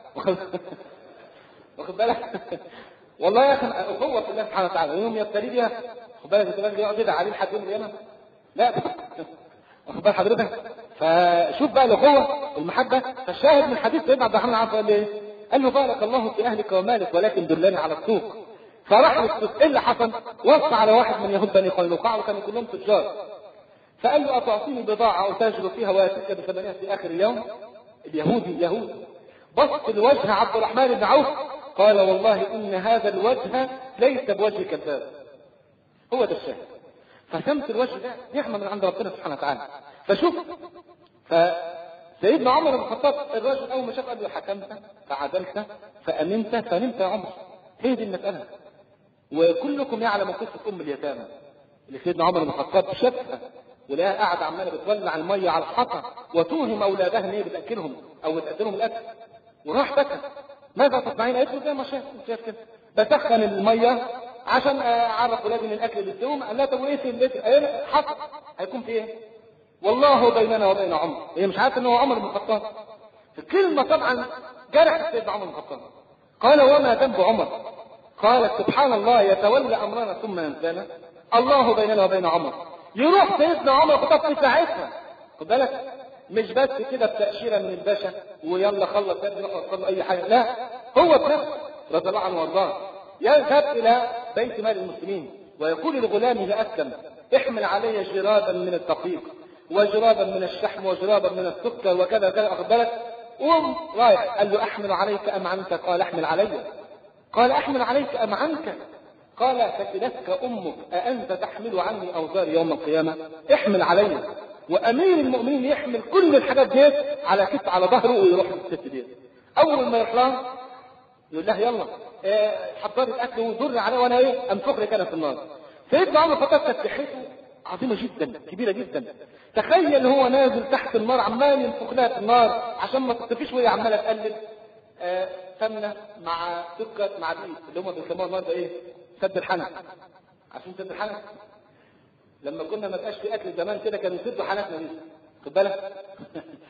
واخد بالك؟ والله يا اخي اخوه في الله سبحانه وتعالى، يوم يبتلي بيها خد بالك انت يقعد يدعي عليه لحد يوم القيامه؟ لا، واخد بال حضرتك؟ فشوف بقى الاخوه والمحبه. فالشاهد من حديث سيدنا عبد الرحمن عفوا قال ايه؟ قال له بارك الله في اهلك ومالك ولكن دلني على السوق. فراح للسوق، ايه اللي حصل؟ وصى على واحد من يهود بني قينقاع وكانوا كلهم تجار، فقال له اتعطيني بضاعه اتاجر فيها واتيك بثمنها في اخر اليوم؟ اليهودي يهودي بص لوجه عبد الرحمن بن عوف قال والله ان هذا الوجه ليس بوجه كذاب. هو ده الشاهد. فسمت الوجه ده نعمه من عند ربنا سبحانه وتعالى. فشوف فسيدنا عمر بن الخطاب الراجل اول ما شاف قال له حكمت فعدلت فامنت فنمت يا عمر. هي دي المساله. وكلكم يعلم قصه ام اليتامى اللي سيدنا عمر بن الخطاب شافها ولها قاعده عماله بتولع الميه على الحطب وتوهم اولادها ان هي بتاكلهم او بتقدمهم الاكل، وراح بكى. ماذا تصنعين؟ قالت له زي ما شاف شاف كده بسخن الميه عشان اعرف ولادي من الاكل اللي بيستوهم. قال لها طب وايه في البيت؟ قال حصل هيكون في ايه؟ والله بيننا وبين عمر. هي مش عارفه ان هو عمر بن الخطاب. الكلمه طبعا جرحت سيدنا عمر بن الخطاب. قال وما ذنب عمر؟ قالت سبحان الله يتولى امرنا ثم ينسانا. الله بيننا وبين عمر. يروح سيدنا عمر بن الخطاب في ساعتها، خد بالك، مش بس كده بتاشيره من الباشا ويلا خلص يا ابني روح صلي اي حاجه، لا، هو بنفسه رضي الله عنه وارضاه يذهب الى بيت مال المسلمين ويقول لغلامه لاسلم احمل علي جرابا من الدقيق وجرابا من الشحم وجرابا من السكر وكذا كذا، واخد بالك، قوم رايح. قال له احمل عليك ام عنك؟ قال احمل علي. قال احمل عليك ام عنك؟ قال فتلتك امك اانت تحمل عني اوزاري يوم القيامه؟ احمل علي. وامير المؤمنين يحمل كل الحاجات ديت على كتف على ظهره ويروح للست ديت. اول ما يطلع يقول لها يلا اه حضري الاكل وزري عليه وانا ايه انفخ لك انا في النار. سيدنا عمر الخطاب كانت صحته عظيمه جدا كبيره جدا. تخيل هو نازل تحت النار عمال ينفخ لها في النار عشان ما تطفيش وهي عماله تقلب اه سمنه مع سكر مع دقيق اللي هم بيسموها النهارده ايه؟ سد الحنك. عارفين سد الحنك؟ لما كنا ما بقاش في اكل زمان كده كانوا يسدوا حنكنا دي، خد بالك.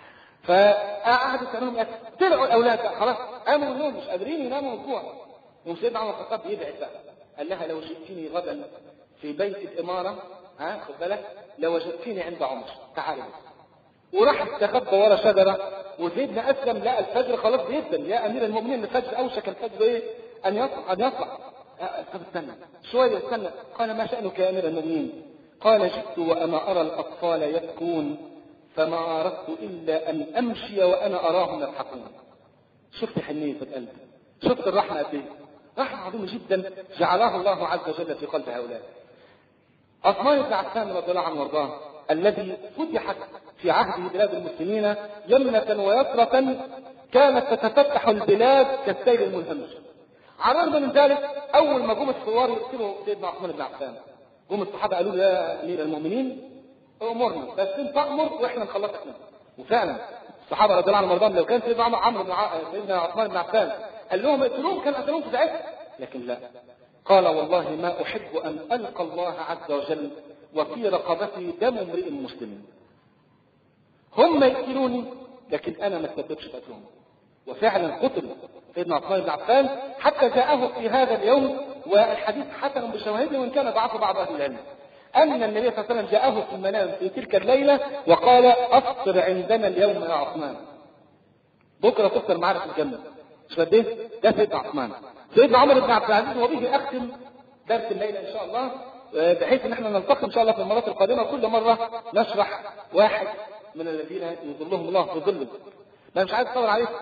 فقعدوا يسالهم اكل، طلعوا الاولاد خلاص قاموا من النوم مش قادرين يناموا من الجوع. وسيدنا عمر الخطاب يدعي بقى، قال لها لو جئتني غدا في بيت الاماره، ها خد بالك، لو وجدتني عند عمر تعالي. وراح استخبى ورا شجره، وسيدنا اسلم لقى الفجر خلاص بيبدا، يا امير المؤمنين الفجر اوشك الفجر ايه ان يطلع ان يطلع. طب استنى شويه استنى، قال ما شانك يا امير المؤمنين؟ قال جئت وانا ارى الاطفال يبكون فما اردت الا ان امشي وانا اراهم يضحكون. شفت حنيه القلب، شفت الرحمه قد ايه، رحمه عظيمه جدا جعلها الله عز وجل في قلب هؤلاء. عثمان بن عفان رضي الله عنه وارضاه الذي فتحت في عهده بلاد المسلمين يمنة ويسرة، كانت تتفتح البلاد كالسيل المنهمش. على الرغم من ذلك اول ما جم الثوار يقتلوا سيدنا عثمان بن عفان، جم الصحابه قالوا له يا امير المؤمنين امرنا بس انت تامر واحنا نخلصك منه. وفعلا الصحابه رضي الله عنهم وارضاهم لو كان سيدنا عمرو بن ع... سيدنا عثمان بن عفان قال لهم اقتلوهم كان قتلوهم في ساعتها، لكن لا، قال والله ما احب ان القى الله عز وجل وفي رقبتي دم امرئ مسلم. هم يقتلوني لكن انا ما اتسببش في قتلهم. وفعلا قتل سيدنا عثمان بن عفان حتى جاءه في هذا اليوم، والحديث حسن بشواهده وان كان ضعف بعض اهل العلم، ان النبي صلى الله عليه وسلم جاءه في المنام في تلك الليله وقال افطر عندنا اليوم يا عثمان، بكره تفطر معنا في الجنه. مش قد ايه؟ ده سيدنا عثمان. سيدنا عمر بن عبد العزيز وبه اختم درس الليله ان شاء الله، بحيث ان احنا نلتقي ان شاء الله في المرات القادمه كل مره نشرح واحد من الذين يظلهم الله في ظله. ما مش عايز اطول عليكم.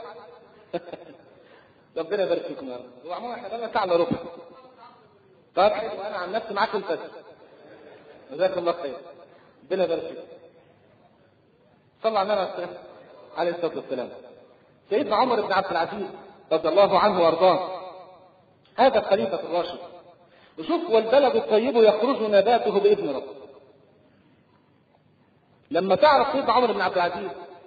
ربنا يبارك فيكم يا رب. وعموما احنا بقى ساعه الا ربع. طب وانا عن نفسي معاكم الفجر. جزاكم الله خير. ربنا يبارك فيكم. صلى على النبي عليه الصلاه والسلام. سيدنا عمر بن عبد العزيز رضي الله عنه وارضاه هذا الخليفه الراشد، وشوف والبلد الطيب يخرج نباته باذن ربه. لما تعرف سيدنا عمر بن عبد العزيز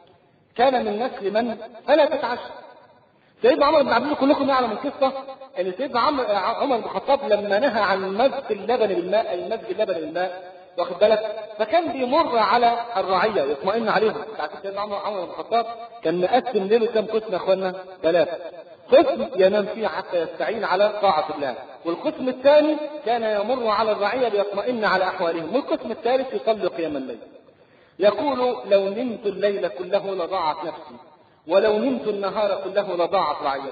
كان من نسل من فلا تتعشى. سيدنا عمر بن عبد العزيز كلكم يعلم القصه ان سيدنا عمر بن الخطاب لما نهى عن مزج اللبن بالماء، اي مزج اللبن بالماء، واخد بالك، فكان بيمر على الرعيه يطمئن عليهم. سيدنا عمر بن الخطاب كان مقسم ليله كم قسم يا اخوانا؟ ثلاثه. قسم ينام فيه حتى يستعين على طاعه الله، والقسم الثاني كان يمر على الرعيه ليطمئن على احوالهم، والقسم الثالث يصلي قيام الليل. يقول لو نمت الليل كله لضاعت نفسي، ولو نمت النهار كله لضاعت رعيتي،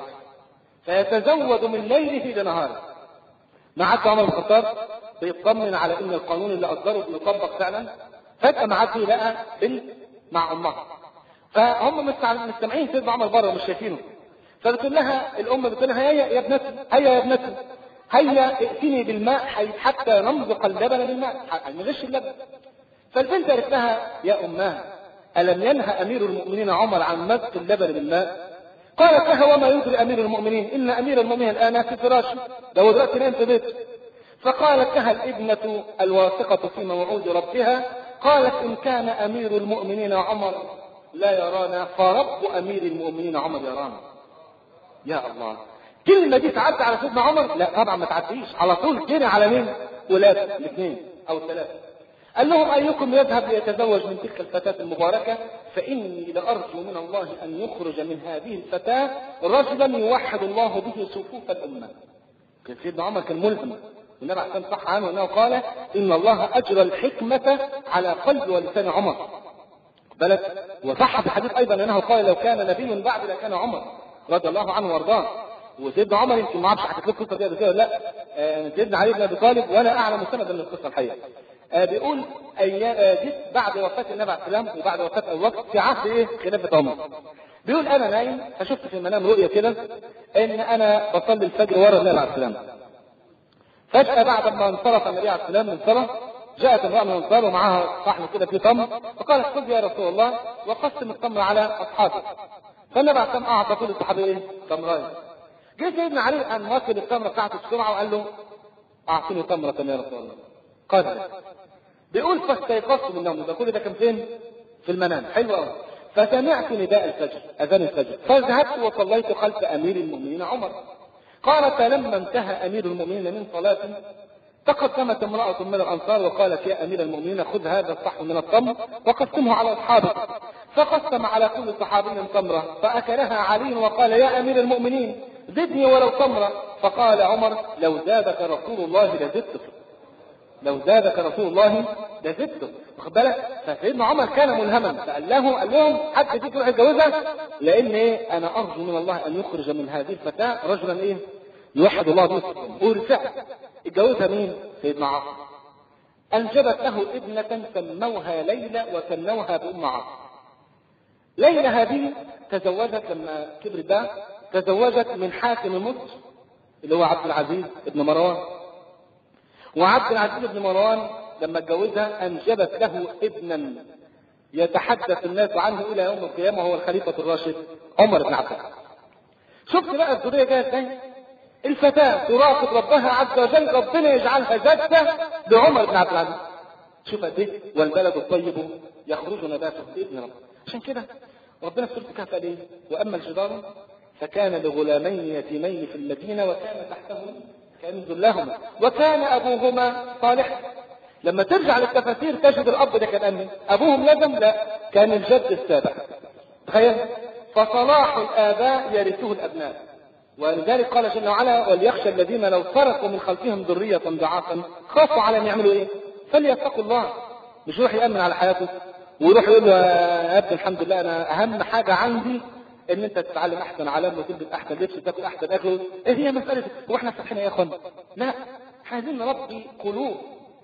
فيتزود من ليله لنهاره. ما عاد عمر بن الخطاب بيطمن على ان القانون اللي اصدره بيطبق فعلا. فجاه ما عاد لقى بنت مع امها، فهم مستمعين سيدنا عمر بره مش شايفينه، فبتقول لها الام بتقول لها هيا يا ابنتي هيا يا ابنتي هيا ائتني بالماء حتى نمزق اللبن بالماء نغش اللبن. فالبنت قالت لها يا اماه الم ينهى امير المؤمنين عمر عن مزق اللبن بالماء؟ قالت لها وما يدري امير المؤمنين ان امير المؤمنين الان في فراشه، لو دلوقتي نام في بيته. فقالت لها الابنه الواثقه في موعود ربها، قالت ان كان امير المؤمنين عمر لا يرانا فرب امير المؤمنين عمر يرانا. يا الله، كلمه دي تعدي على سيدنا عمر؟ لا طبعا ما تعديش، على طول جري على مين؟ ولاده الاثنين او الثلاثه. قال لهم ايكم يذهب ليتزوج من تلك الفتاه المباركه، فاني لارجو من الله ان يخرج من هذه الفتاه رجلا يوحد الله به صفوف الامه. كان سيدنا عمر كان ملهم، والنبي عليه الصلاه صح عنه انه قال ان الله اجرى الحكمه على قلب ولسان عمر. بلد وصح في حديث ايضا انه قال لو كان نبي بعد لكان عمر رضي الله عنه وارضاه. وسيدنا عمر يمكن ما اعرفش حكيت لكم القصه دي قبل كده ولا لا، آه سيدنا علي بن ابي طالب وانا اعلم سندا من القصه الحقيقه. آه بيقول ايام آه جيت بعد وفاه النبي عليه السلام وبعد وفاه ابو بكر في عهد ايه؟ خلافه عمر. بيقول انا نايم فشفت في المنام رؤيه كده ان انا بصلي الفجر ورا النبي عليه السلام. فجاه بعد ما انصرف النبي عليه السلام من الصلاه جاءت امراه من الانصار ومعها صحن كده فيه تمر، فقالت خذ يا رسول الله وقسم التمر على اصحابه. فالنبي عليه السلام اعطى كل الصحابه ايه؟ تمرين. جه سيدنا علي ان واكل التمره بتاعته بسرعه وقال له اعطيني تمره يا رسول الله. قال بيقول فاستيقظت من النوم، ده كل ده كان فين؟ في المنام. حلو قوي. فسمعت نداء الفجر، اذان الفجر، فذهبت وصليت خلف امير المؤمنين عمر. قال فلما انتهى امير المؤمنين من صلاته تقدمت امراه من الانصار وقالت يا امير المؤمنين خذ هذا الصحن من التمر وقسمه على اصحابك. فقسم على كل صحابي تمرة فأكلها علي وقال يا أمير المؤمنين زدني ولو تمرة. فقال عمر لو زادك رسول الله لزدتك، لو زادك رسول الله لزدتك. واخد بالك؟ فسيدنا عمر كان ملهما فقال له قال لهم حد فيكم يروح يتجوزها، لان ايه انا ارجو من الله ان يخرج من هذه الفتاه رجلا ايه يوحد الله به. ورفع اتجوزها مين؟ سيدنا عاصم. انجبت له ابنه سموها ليلى وسموها بام عاصم. ليلى هذه تزوجت لما كبرت بقى تزوجت من حاكم مصر اللي هو عبد العزيز بن مروان. وعبد العزيز بن مروان لما اتجوزها انجبت له ابنا يتحدث الناس عنه الى يوم القيامه وهو الخليفه الراشد عمر بن عبد العزيز. شفت بقى الذريه جايه ازاي؟ الفتاه تراقب ربها عز وجل، ربنا يجعلها جده لعمر بن عبد العزيز. شوف قد ايه والبلد الطيب يخرج نباته باذن ربه. عشان كده ربنا في سوره الكهف قال ايه؟ واما الجدار فكان لغلامين يتيمين في المدينه وكان تحتهم كنز لهما وكان ابوهما صالحا. لما ترجع للتفاسير تجد الاب ده كان امن، ابوهم لازم لا كان الجد السابع. تخيل، فصلاح الاباء يرثه الابناء. ولذلك قال جل وعلا وليخشى الذين لو تركوا من خلفهم ذريه ضعافا خافوا على ان يعملوا ايه؟ فليتقوا الله. مش يروح يامن على حياته ويروح يقول له يا ابني الحمد لله انا اهم حاجه عندي ان انت تتعلم احسن علام وتلبس احسن لبس وتاكل احسن اكل. ايه هي مساله هو احنا فاتحين يا اخوان؟ لا، عايزين نربي قلوب،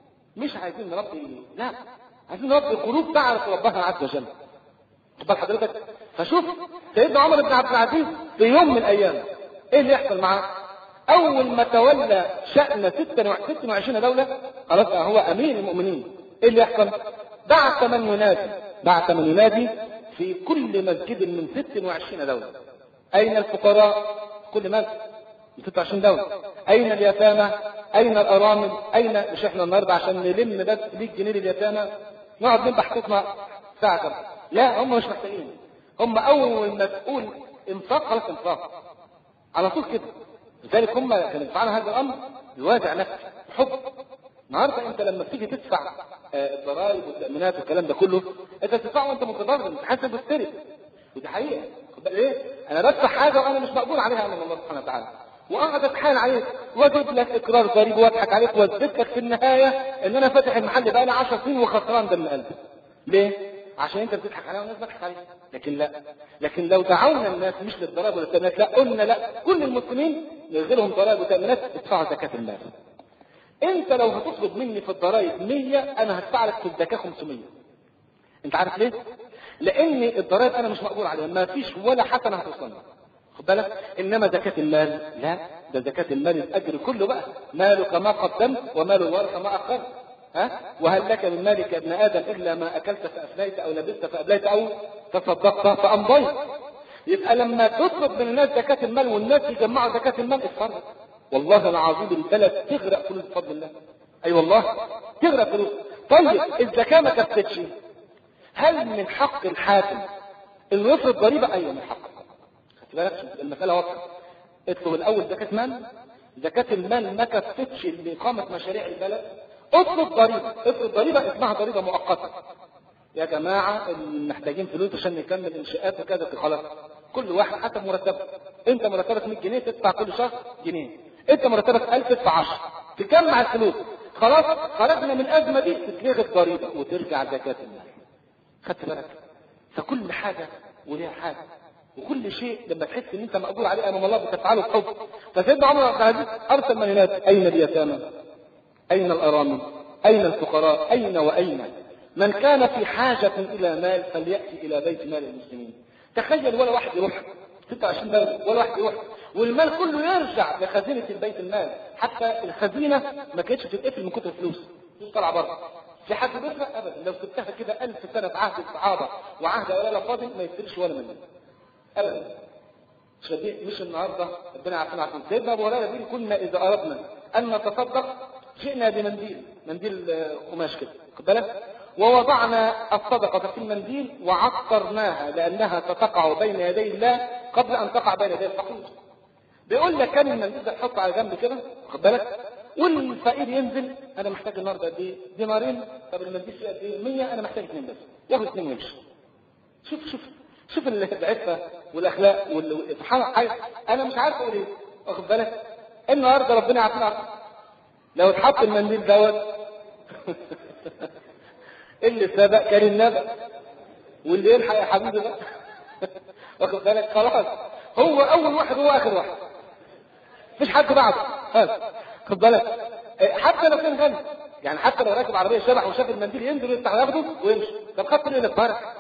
مش عايزين نربي، لا عايزين نربي قلوب تعرف ربها عز وجل. تبقى حضرتك فشوف سيدنا عمر بن عبد العزيز في يوم من الايام ايه اللي يحصل معاه؟ اول ما تولى شأن ستة وعشرين دولة خلاص هو امير المؤمنين. ايه اللي يحصل؟ بعث من ينادي بعث من ينادي في كل مسجد من ستة وعشرين دولة. اين الفقراء؟ كل مسجد من ستة وعشرين دولة. اين اليتامى؟ اين الارامل؟ اين مش احنا النهارده عشان نلم بس مية جنيه لليتامى نقعد نذبح صوتنا ساعة كده؟ لا، هم مش محتاجين. هم اول ما تقول انفاق خلاص انفاق على طول كده. لذلك هم كانوا يدفعون هذا الامر بوازع نفسي حب. النهارده انت لما بتيجي تدفع الضرائب والتامينات والكلام ده كله انت بتدفعه وانت متضرر، انت حاسس بالسرقه. ودي حقيقه. ايه؟ انا بدفع حاجه وانا مش مقبول عليها من الله سبحانه وتعالى، واقعد اتحايل عليك واجيب لك اقرار ضريبي واضحك عليك واثبت لك في النهايه ان انا فاتح المحل بقى لي عشر سنين وخسران دم قلبي. ليه؟ عشان انت بتضحك عليها والناس بتضحك عليك. لكن لا، لكن لو دعونا الناس مش للضرائب والتامينات، لا قلنا لا كل المسلمين يلغيهم ضرائب وتامينات ادفعوا زكاه المال. انت لو هتطلب مني في الضرائب مية انا هدفع لك في الزكاه خمسمية. انت عارف ليه؟ لان الضرائب انا مش مقبول عليها، ما فيش ولا حسنه هتوصلني. خد بالك؟ انما زكاه المال لا، ده زكاه المال الاجر كله بقى، مالك ما قدمت ومال الورث ما اخرت. ها؟ وهل لك من مالك يا ابن ادم الا ما اكلت فافنيت او لبست فابليت او تصدقت فامضيت. يبقى لما تطلب من الناس زكاه المال والناس يجمعوا زكاه المال اتفرج والله العظيم البلد تغرق فلوس بفضل الله. اي أيوة والله تغرق فلوس. طيب الزكاه ما كفتش، هل من حق الحاكم انه يفرض ضريبه؟ ايوه من حقه. خدت بالك المساله واضحه. اطلب الاول زكاه مال، زكاه المال ما كفتش لاقامه مشاريع البلد، اطلب ضريبه، افرض ضريبه اسمها ضريبه مؤقته. يا جماعه محتاجين فلوس عشان نكمل انشاءات وكذا خلاص، كل واحد حسب مرتبه. انت مرتبك مية جنيه تدفع كل شهر جنيه، انت مرتبك ألف تدفع عشرة، تجمع الفلوس خلاص خرجنا من الازمه دي تتلغي الضريبه وترجع زكاه المال. خدت بالك؟ فكل حاجه وليها حاجه، وكل شيء لما تحس ان انت مقبول عليه امام الله بتفعله بحب. فسيدنا عمر بن عبد العزيز ارسل من هناك اين اليتامى؟ اين الارامل؟ اين الفقراء؟ اين واين؟ من كان في حاجه الى مال فلياتي الى بيت مال المسلمين. تخيل ولا واحد يروح ستة وعشرين دولة ولا واحد يروح والمال كله يرجع لخزينه البيت المال. حتى الخزينه ما كانتش بتتقفل من كتر الفلوس طالعه بره. في حد بيسرق ابدا، لو سبتها كده ألف سنه بعهد الصحابه وعهد اولا فاضل ما يصيرش ولا منه ابدا. مش النهارده ربنا يعافينا عافينا. سيدنا ابو هريره بيقول كنا اذا اردنا ان نتصدق جئنا بمنديل، منديل قماش كده خد بالك، ووضعنا الصدقه في المنديل وعطرناها لانها ستقع بين يدي الله قبل ان تقع بين يدي الفقير. بيقول لك كان المنديل ده تحطه على جنب كده خد بالك، والفقير ينزل انا محتاج النهارده قد ايه؟ دينارين. طب المنديل فيه قد ايه؟ مية، انا محتاج اثنين بس، ياخد اثنين ويمشي. شوف شوف شوف العفه والاخلاق سبحان الله. انا مش عارف اقول ايه، واخد بالك؟ النهارده ربنا يعافينا لو اتحط المنديل دوت اللي سبق كان النبأ، واللي يلحق يا حبيبي بقى واخد بالك؟ خلاص هو اول واحد هو اخر واحد، مفيش حد بعده. خد بالك؟ حتى لو كان غني، يعني حتى لو راكب عربيه شبح وشاف المنديل ينزل يفتح ياخده ويمشي، طب خدت ليه الفرق؟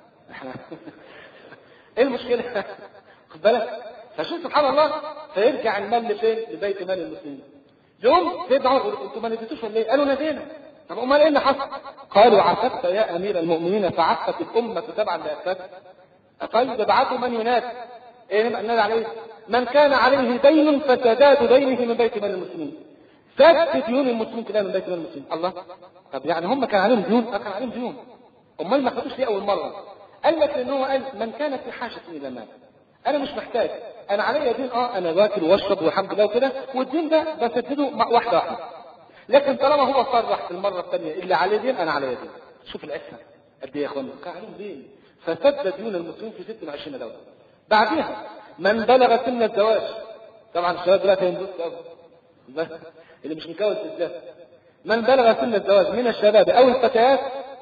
ايه المشكله؟ خد بالك؟ فشوف سبحان الله، فيرجع المال فين؟ لبيت مال المسلمين. يوم سيدنا عمر انتوا ما نزلتوش ولا ايه؟ قالوا نزلنا. طب امال ايه اللي حصل؟ قالوا عففت يا امير المؤمنين فعفت الامه تبعا لاسفل. طيب ابعثوا من ينادي. ايه نادي عليه؟ من كان عليه دين فسداد دينه من بيت مال المسلمين. سدد ديون المسلمين كلها من بيت مال المسلمين. الله، طب يعني هم كان عليهم ديون؟ كان عليهم ديون، امال ما خدوش ليه اول مره؟ قال لك لانه قال من كان في حاجه الى مال، انا مش محتاج، انا عليا دين، اه انا باكل واشرب والحمد لله وكده، والدين ده بسدده واحده واحده، لكن طالما هو صرح في المره الثانيه اللي عليه دين انا عليا دين. شوف العفه قد ايه يا اخوانا، كان عليهم دين فسدد ديون المسلمين في ستة وعشرين دوله. بعدها من بلغ سن الزواج، طبعا الشباب دلوقتي هينبسطوا قوي اللي مش مكون في الزواج، من بلغ سن الزواج من الشباب او الفتيات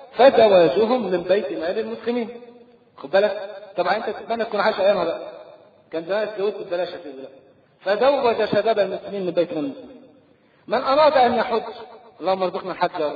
فزواجهم من بيت مال المسلمين. خد بالك؟ طبعا انت تتمنى تكون عايش ايامها بقى، كان زمان اتجوزت ببلاش في دلوقتي. فزوج شباب المسلمين من بيت مال المسلمين. من اراد ان يحج، اللهم ارزقنا الحج يا رب،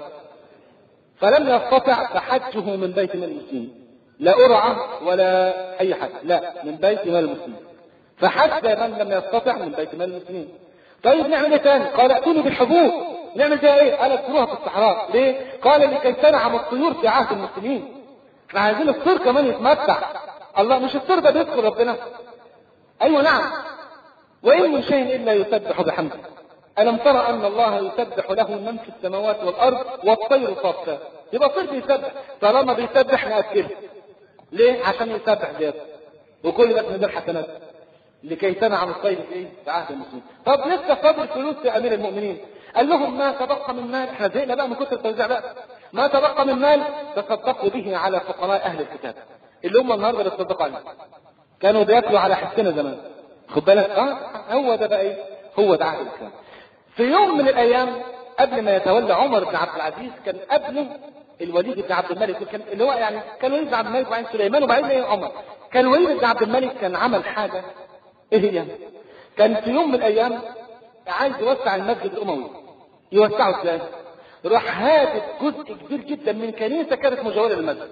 فلم يستطع فحجه من بيت مال المسلمين، لا قرعه ولا اي حاجه، لا من بيت مال المسلمين. فحج من لم يستطع من بيت مال المسلمين. طيب نعمل ايه تاني؟ قال ائتوني بالحبوب. نعمل فيها ايه؟ قال ادخلوها في الصحراء. ليه؟ قال لكي تنعم الطيور في عهد المسلمين. احنا عايزين الطير كمان يتمتع. الله، مش الطير ده بيذكر ربنا؟ ايوه نعم. وان من شيء الا يسبح بحمده. الم ترى ان الله يسبح له من في السماوات والارض والطير صافات. يبقى الطير بيسبح، طالما بيسبح ناكله. ليه؟ عشان يسبح زياده، وكل ده من الحسنات لكي تنعم الطير في ايه؟ في عهد المسلمين. طب لسه فاضل فلوس يا امير المؤمنين. قال لهم ما تبقى من مال، احنا زهقنا بقى من كتر التوزيع بقى، ما تبقى من مال تصدقوا به على فقراء اهل الكتاب اللي هم النهارده بيتصدقوا عليهم، كانوا بياكلوا على حسنا زمان. خد بالك؟ اه هو ده بقى ايه؟ هو ده عهد الاسلام. في يوم من الايام قبل ما يتولى عمر بن عبد العزيز كان قبله الوليد بن عبد الملك، كان اللي هو يعني كان الوليد بن عبد الملك وبعدين سليمان وبعدين ايه عمر. كان الوليد بن عبد الملك كان عمل حاجه، ايه هي؟ كان في يوم من الايام عايز يوسع المسجد الاموي. يوسعه ازاي؟ راح هادف جزء كبير جدا من كنيسه كانت مجاوره للمسجد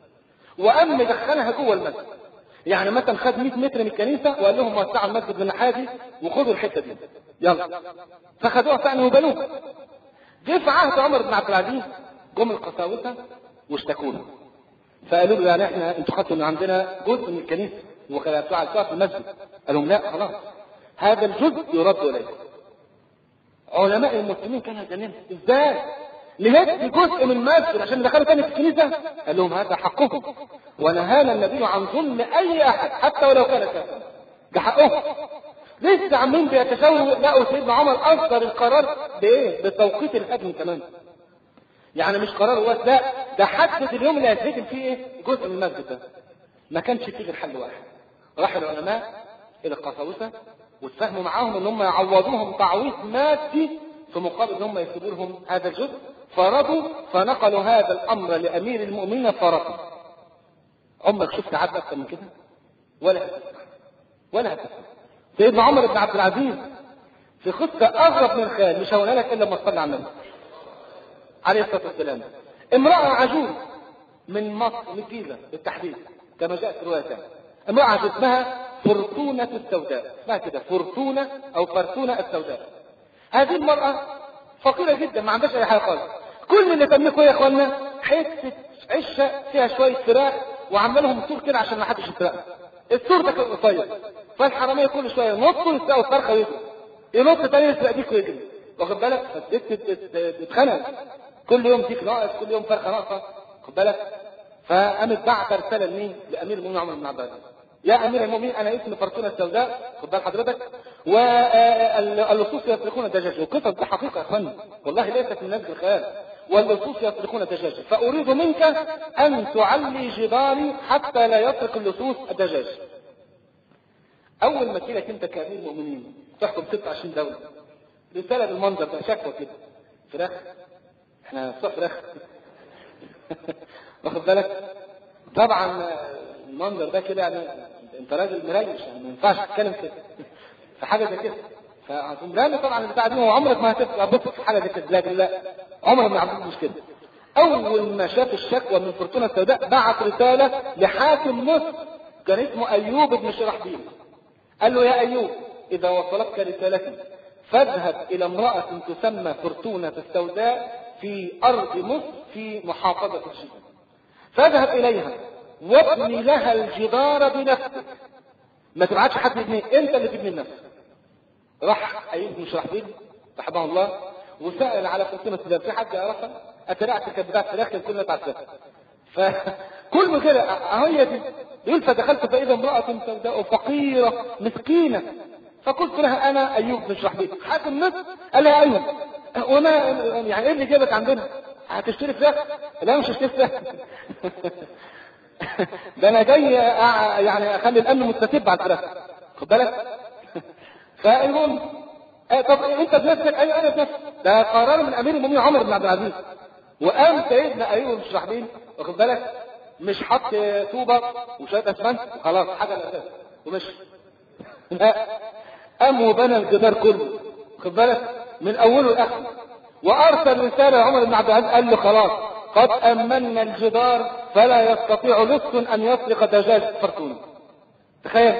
وقام مدخلها جوه المسجد. يعني مثلا خد مئة متر من الكنيسه وقال لهم وسعوا المسجد من الناحيه دي وخدوا الحته دي يلا، فخدوها فعلا وبنوها. جه في عهد عمر بن عبد العزيز جم القساوسه واشتكونا، فقالوا له يعني احنا انتوا خدتوا من عندنا جزء من الكنيسه وخلفتوها في المسجد. قال لهم لا خلاص، هذا الجزء يرد اليكم. علماء المسلمين كانوا يتكلموا ازاي نهدي جزء من المسجد عشان ندخله تاني في الكنيسه؟ قال لهم هذا حقكم، ونهانا النبي عن ظلم اي احد حتى ولو كان كافرا، ده حقهم. لسه عاملين بيتشاوروا، لقوا سيدنا عمر اصدر القرار بايه؟ بتوقيت الهدم كمان. يعني مش قرار هو، لا ده حدد اليوم اللي هيتهدم فيه ايه؟ جزء من المسجد ده. ما كانش فيه غير حل واحد. راح العلماء الى القساوسه واتفاهموا معاهم ان هم يعوضوهم تعويض مادي في مقابل ان هم يسيبوا لهم هذا الجزء، فرضوا فنقلوا هذا الامر لامير المؤمنين فرضوا. عمرك شفت عدل اكثر من كده؟ ولا هتسمع ولا هتسمع. سيدنا عمر بن عبد العزيز في قصه اغرب من الخيال، مش هقولها لك الا لما تصلي على النبي عليه الصلاه والسلام. امراه عجوز من مصر، من الجيزه بالتحديد كما جاء في روايه ثانيه، امراه عجوز اسمها فرتونة السوداء، اسمها كده فرتونة او فرتونة السوداء. هذه المرأة فقيرة جدا، ما عندهاش اي حاجة خالص. كل اللي تملكه يا اخوانا حتة عشة فيها شوية فراخ وعامله لهم سور كده عشان ما حدش يسرقها. السور ده كان قصير، فالحرامية كل شوية ينطوا يسرقوا الفرخة ويجروا، ينط تاني يسرق ديك ويجري، واخد بالك؟ فالست تتخنق، كل يوم ديك ناقص، كل يوم فرخة ناقصة، واخد بالك؟ فقامت بعت رسالة لمين؟ لأمير المؤمنين عمر بن عبد العزيز. يا امير المؤمنين انا اسمي فرتونة السوداء، خد بال حضرتك، واللصوص يسرقون الدجاج. وقصص دي حقيقه يا اخوانا، والله ليست من نزل الخيال. واللصوص يسرقون دجاجة، فأريد منك أن تعلي جداري حتى لا يسرق اللصوص الدجاج. أول ما تجيلك أنت كأمير المؤمنين تحكم ستة وعشرين دولة، رسالة بالمنظر ده، شكوى كده، فراخ، احنا صح فراخ واخد بالك؟ طبعا المنظر ده كده يعني انت راجل مريش، يعني ما ينفعش تتكلم كده في حاجه زي كده. فهتقوم رامي طبعا البتاع دي، وعمرك ما هتبقى بص في حاجه زي كده، لكن لا، عمرك ما عملت مش كده. اول ما شاف الشكوى من فرتونة السوداء بعت رساله لحاكم مصر كان اسمه ايوب بن شرحبيل، قال له: يا ايوب، اذا وصلتك رسالتي فاذهب الى امراه تسمى فرتونة السوداء في ارض مصر في محافظه الشيخ، فاذهب اليها وابني لها الجدار بنفسك، ما تبعتش حد يبنيه، انت اللي تبني لنفسك. راح ايوب بن شرحبيل رحمه الله وسأل على فرتونة السوداء، في حد يعرفها؟ اترعت كبدات فراخ كان كلنا تعرفها. فكل كده هي دي يقول: فدخلت فاذا امراه سوداء فقيره مسكينه، فقلت لها: انا ايوب بن شرحبيل حاكم مصر. قال لها: ايوه، وما يعني ايه اللي جابك عندنا؟ هتشتري فراخ؟ لا مش هشتري فراخ ده انا جاي يعني اخلي الامن مستتب على الفراخ، خد بالك. فالمهم آه طب انت بنفسك؟ ايوه انا بنفسي، ده قرار من امير المؤمنين عمر بن عبد العزيز. وقام سيدنا ايوب بن شرحبيل واخد بالك مش حط طوبه وشويه اسمنت وخلاص حاجه الاساس ومشي، لا، قام وبنى الجدار كله خد بالك من اوله لاخره، وارسل رساله لعمر بن عبد العزيز قال له: خلاص قد امنا الجدار فلا يستطيع لص ان يسرق دجاج فرتونه. تخيل،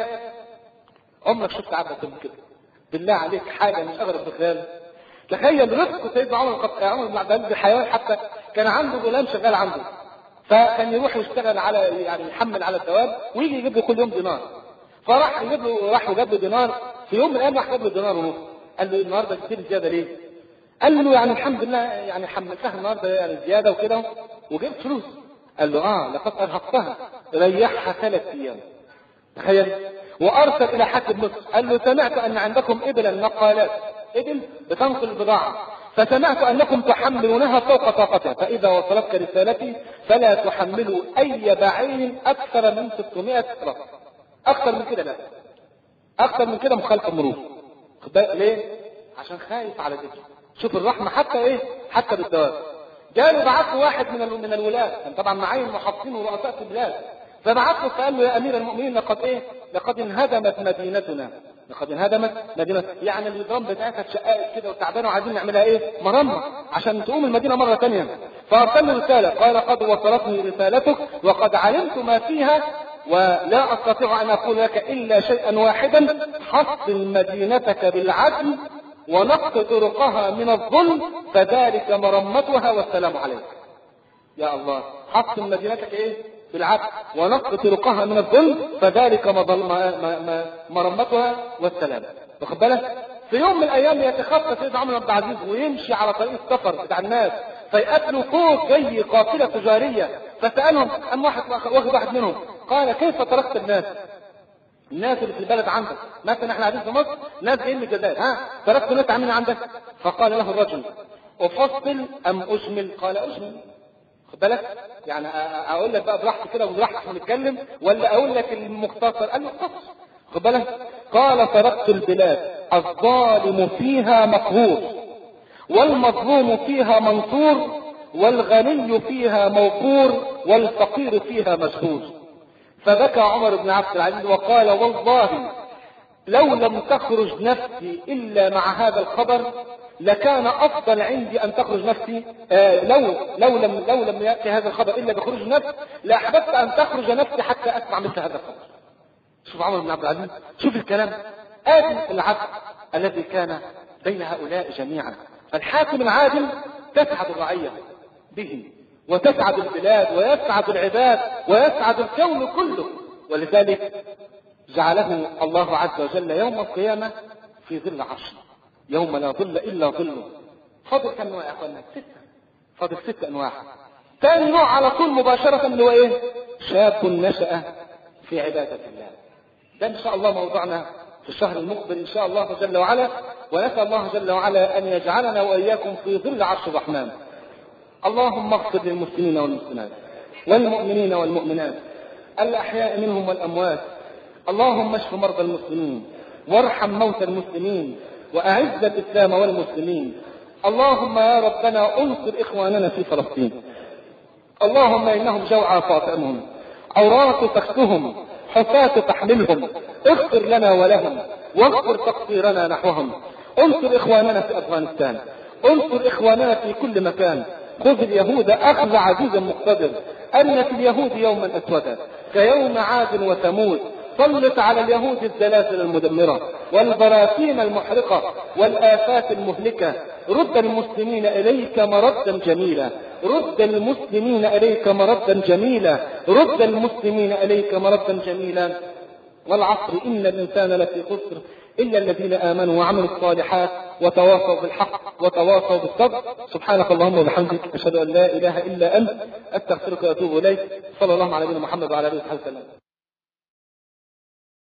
عمرك شفت عبد كده؟ بالله عليك حاجه مش اغرب بخيال. تخيل رفق سيدنا عمر عمر بن عبد العزيز بالحيوان، حتى كان عنده غلام شغال عنده، فكان يروح يشتغل على يعني يحمل على الثواب ويجي يجيب له كل يوم دينار. فراح يجيب له راح وجاب له دينار، في يوم من الايام راح جاب له دينار ونص. قال له: النهارده كتير زياده ليه؟ قال له: يعني الحمد لله يعني حملتها النهارده يعني زياده وكده وجبت فلوس. قال له: اه لقد ارهقتها، ريحها ثلاث ايام. تخيل. وارسل الى حاكم مصر قال له: سمعت ان عندكم ابلا نقالات، ابل بتنقل البضاعه، فسمعت انكم تحملونها فوق طاقتها، فاذا وصلتك رسالتي فلا تحملوا اي بعير اكثر من ستمائة راس. اكثر من كده لا، اكثر من كده مخالفه مرور. ليه؟ عشان خايف على ذكره. شوف الرحمه حتى ايه؟ حتى بالدواب. جاء بعت له واحد من من الولاة، كان طبعا معين محافظين ورؤساء في البلاد، فبعت له فقال له: يا امير المؤمنين لقد ايه؟ لقد انهدمت مدينتنا، لقد انهدمت مدينتنا، يعني النظام بتاعتها اتشققت كده وتعبانه وعايزين نعملها ايه؟ مرمى عشان تقوم المدينه مره ثانيه. فارسل له رساله قال: قد وصلتني رسالتك وقد علمت ما فيها، ولا استطيع ان اقول لك الا شيئا واحدا: حصن مدينتك بالعدل ونقض طرقها من الظلم، فذلك مرمتها والسلام عليك. يا الله، حصن مدينتك ايه؟ بالعدل ونقض طرقها من الظلم، فذلك مرمتها والسلام. واخد بالك؟ في يوم من الايام يتخطى سيدنا عمر بن عبد العزيز ويمشي على طريق السفر بتاع الناس، فيقابلوا فوق جاي قافله تجاريه، فسالهم ام واحد واخد واحد منهم قال: كيف تركت الناس؟ الناس اللي في البلد عندك، مثلا احنا قاعدين في مصر، ناس جايين من الجزائر، ها تركت ناس عاملين عندك؟ فقال له الرجل: افصل ام اجمل؟ قال: اجمل. خد بالك؟ يعني اقول لك بقى براحتي كده وبراحتي احنا نتكلم، ولا اقول لك المختصر؟ قال له: اختصر. خد بالك؟ قال: تركت البلاد الظالم فيها مقهور، والمظلوم فيها منصور، والغني فيها موقور، والفقير فيها مشهور. فبكى عمر بن عبد العزيز وقال: والله لو لم تخرج نفسي إلا مع هذا الخبر لكان أفضل عندي أن تخرج نفسي، آه لو لو لم لو لم يأتي هذا الخبر إلا بخروج نفسي لأحببت أن تخرج نفسي حتى أسمع مثل هذا الخبر. شوف عمر بن عبد العزيز، شوف الكلام، آدم العدل الذي كان بين هؤلاء جميعا. فالحاكم العادل تسعد الرعية به، وتسعد البلاد، ويسعد العباد، ويسعد الكون كله. ولذلك جعله الله عز وجل يوم القيامة في ظل عرشه، يوم لا ظل إلا ظله. فاضل كم نوع يا أخوانا؟ ستة. فاضل ست أنواع. ثاني نوع على طول مباشرة اللي هو إيه؟ شاب نشأ في عبادة الله. ده إن شاء الله موضوعنا في الشهر المقبل إن شاء الله جل وعلا، ونسأل الله جل وعلا أن يجعلنا وإياكم في ظل عرش الرحمن. اللهم اغفر للمسلمين والمسلمات والمؤمنين والمؤمنات الأحياء منهم والأموات. اللهم اشف مرضى المسلمين وارحم موتى المسلمين وأعز الإسلام والمسلمين. اللهم يا ربنا انصر إخواننا في فلسطين. اللهم إنهم جوعى فاطمهم، عراة تكسهم، حفاة تحملهم، اغفر لنا ولهم واغفر تقصيرنا نحوهم. انصر إخواننا في أفغانستان، انصر إخواننا في كل مكان. خذ اليهود أخذ عزيز مقتدر، أن في اليهود يوما أسودا كيوم عاد وثمود. سلط على اليهود الزلازل المدمرة والبراكين المحرقة والآفات المهلكة. رد المسلمين إليك مردا جميلا، رد المسلمين إليك مردا جميلا، رد المسلمين إليك مردا جميلا. والعصر إن الإنسان لفي خسر إلا الذين آمنوا وعملوا الصالحات وتواصوا بالحق وتواصوا بالصبر. سبحانك اللهم وبحمدك، أشهد أن لا إله إلا أنت، أستغفرك وأتوب إليك. صلى الله على نبينا محمد وعلى آله وصحبه وسلم.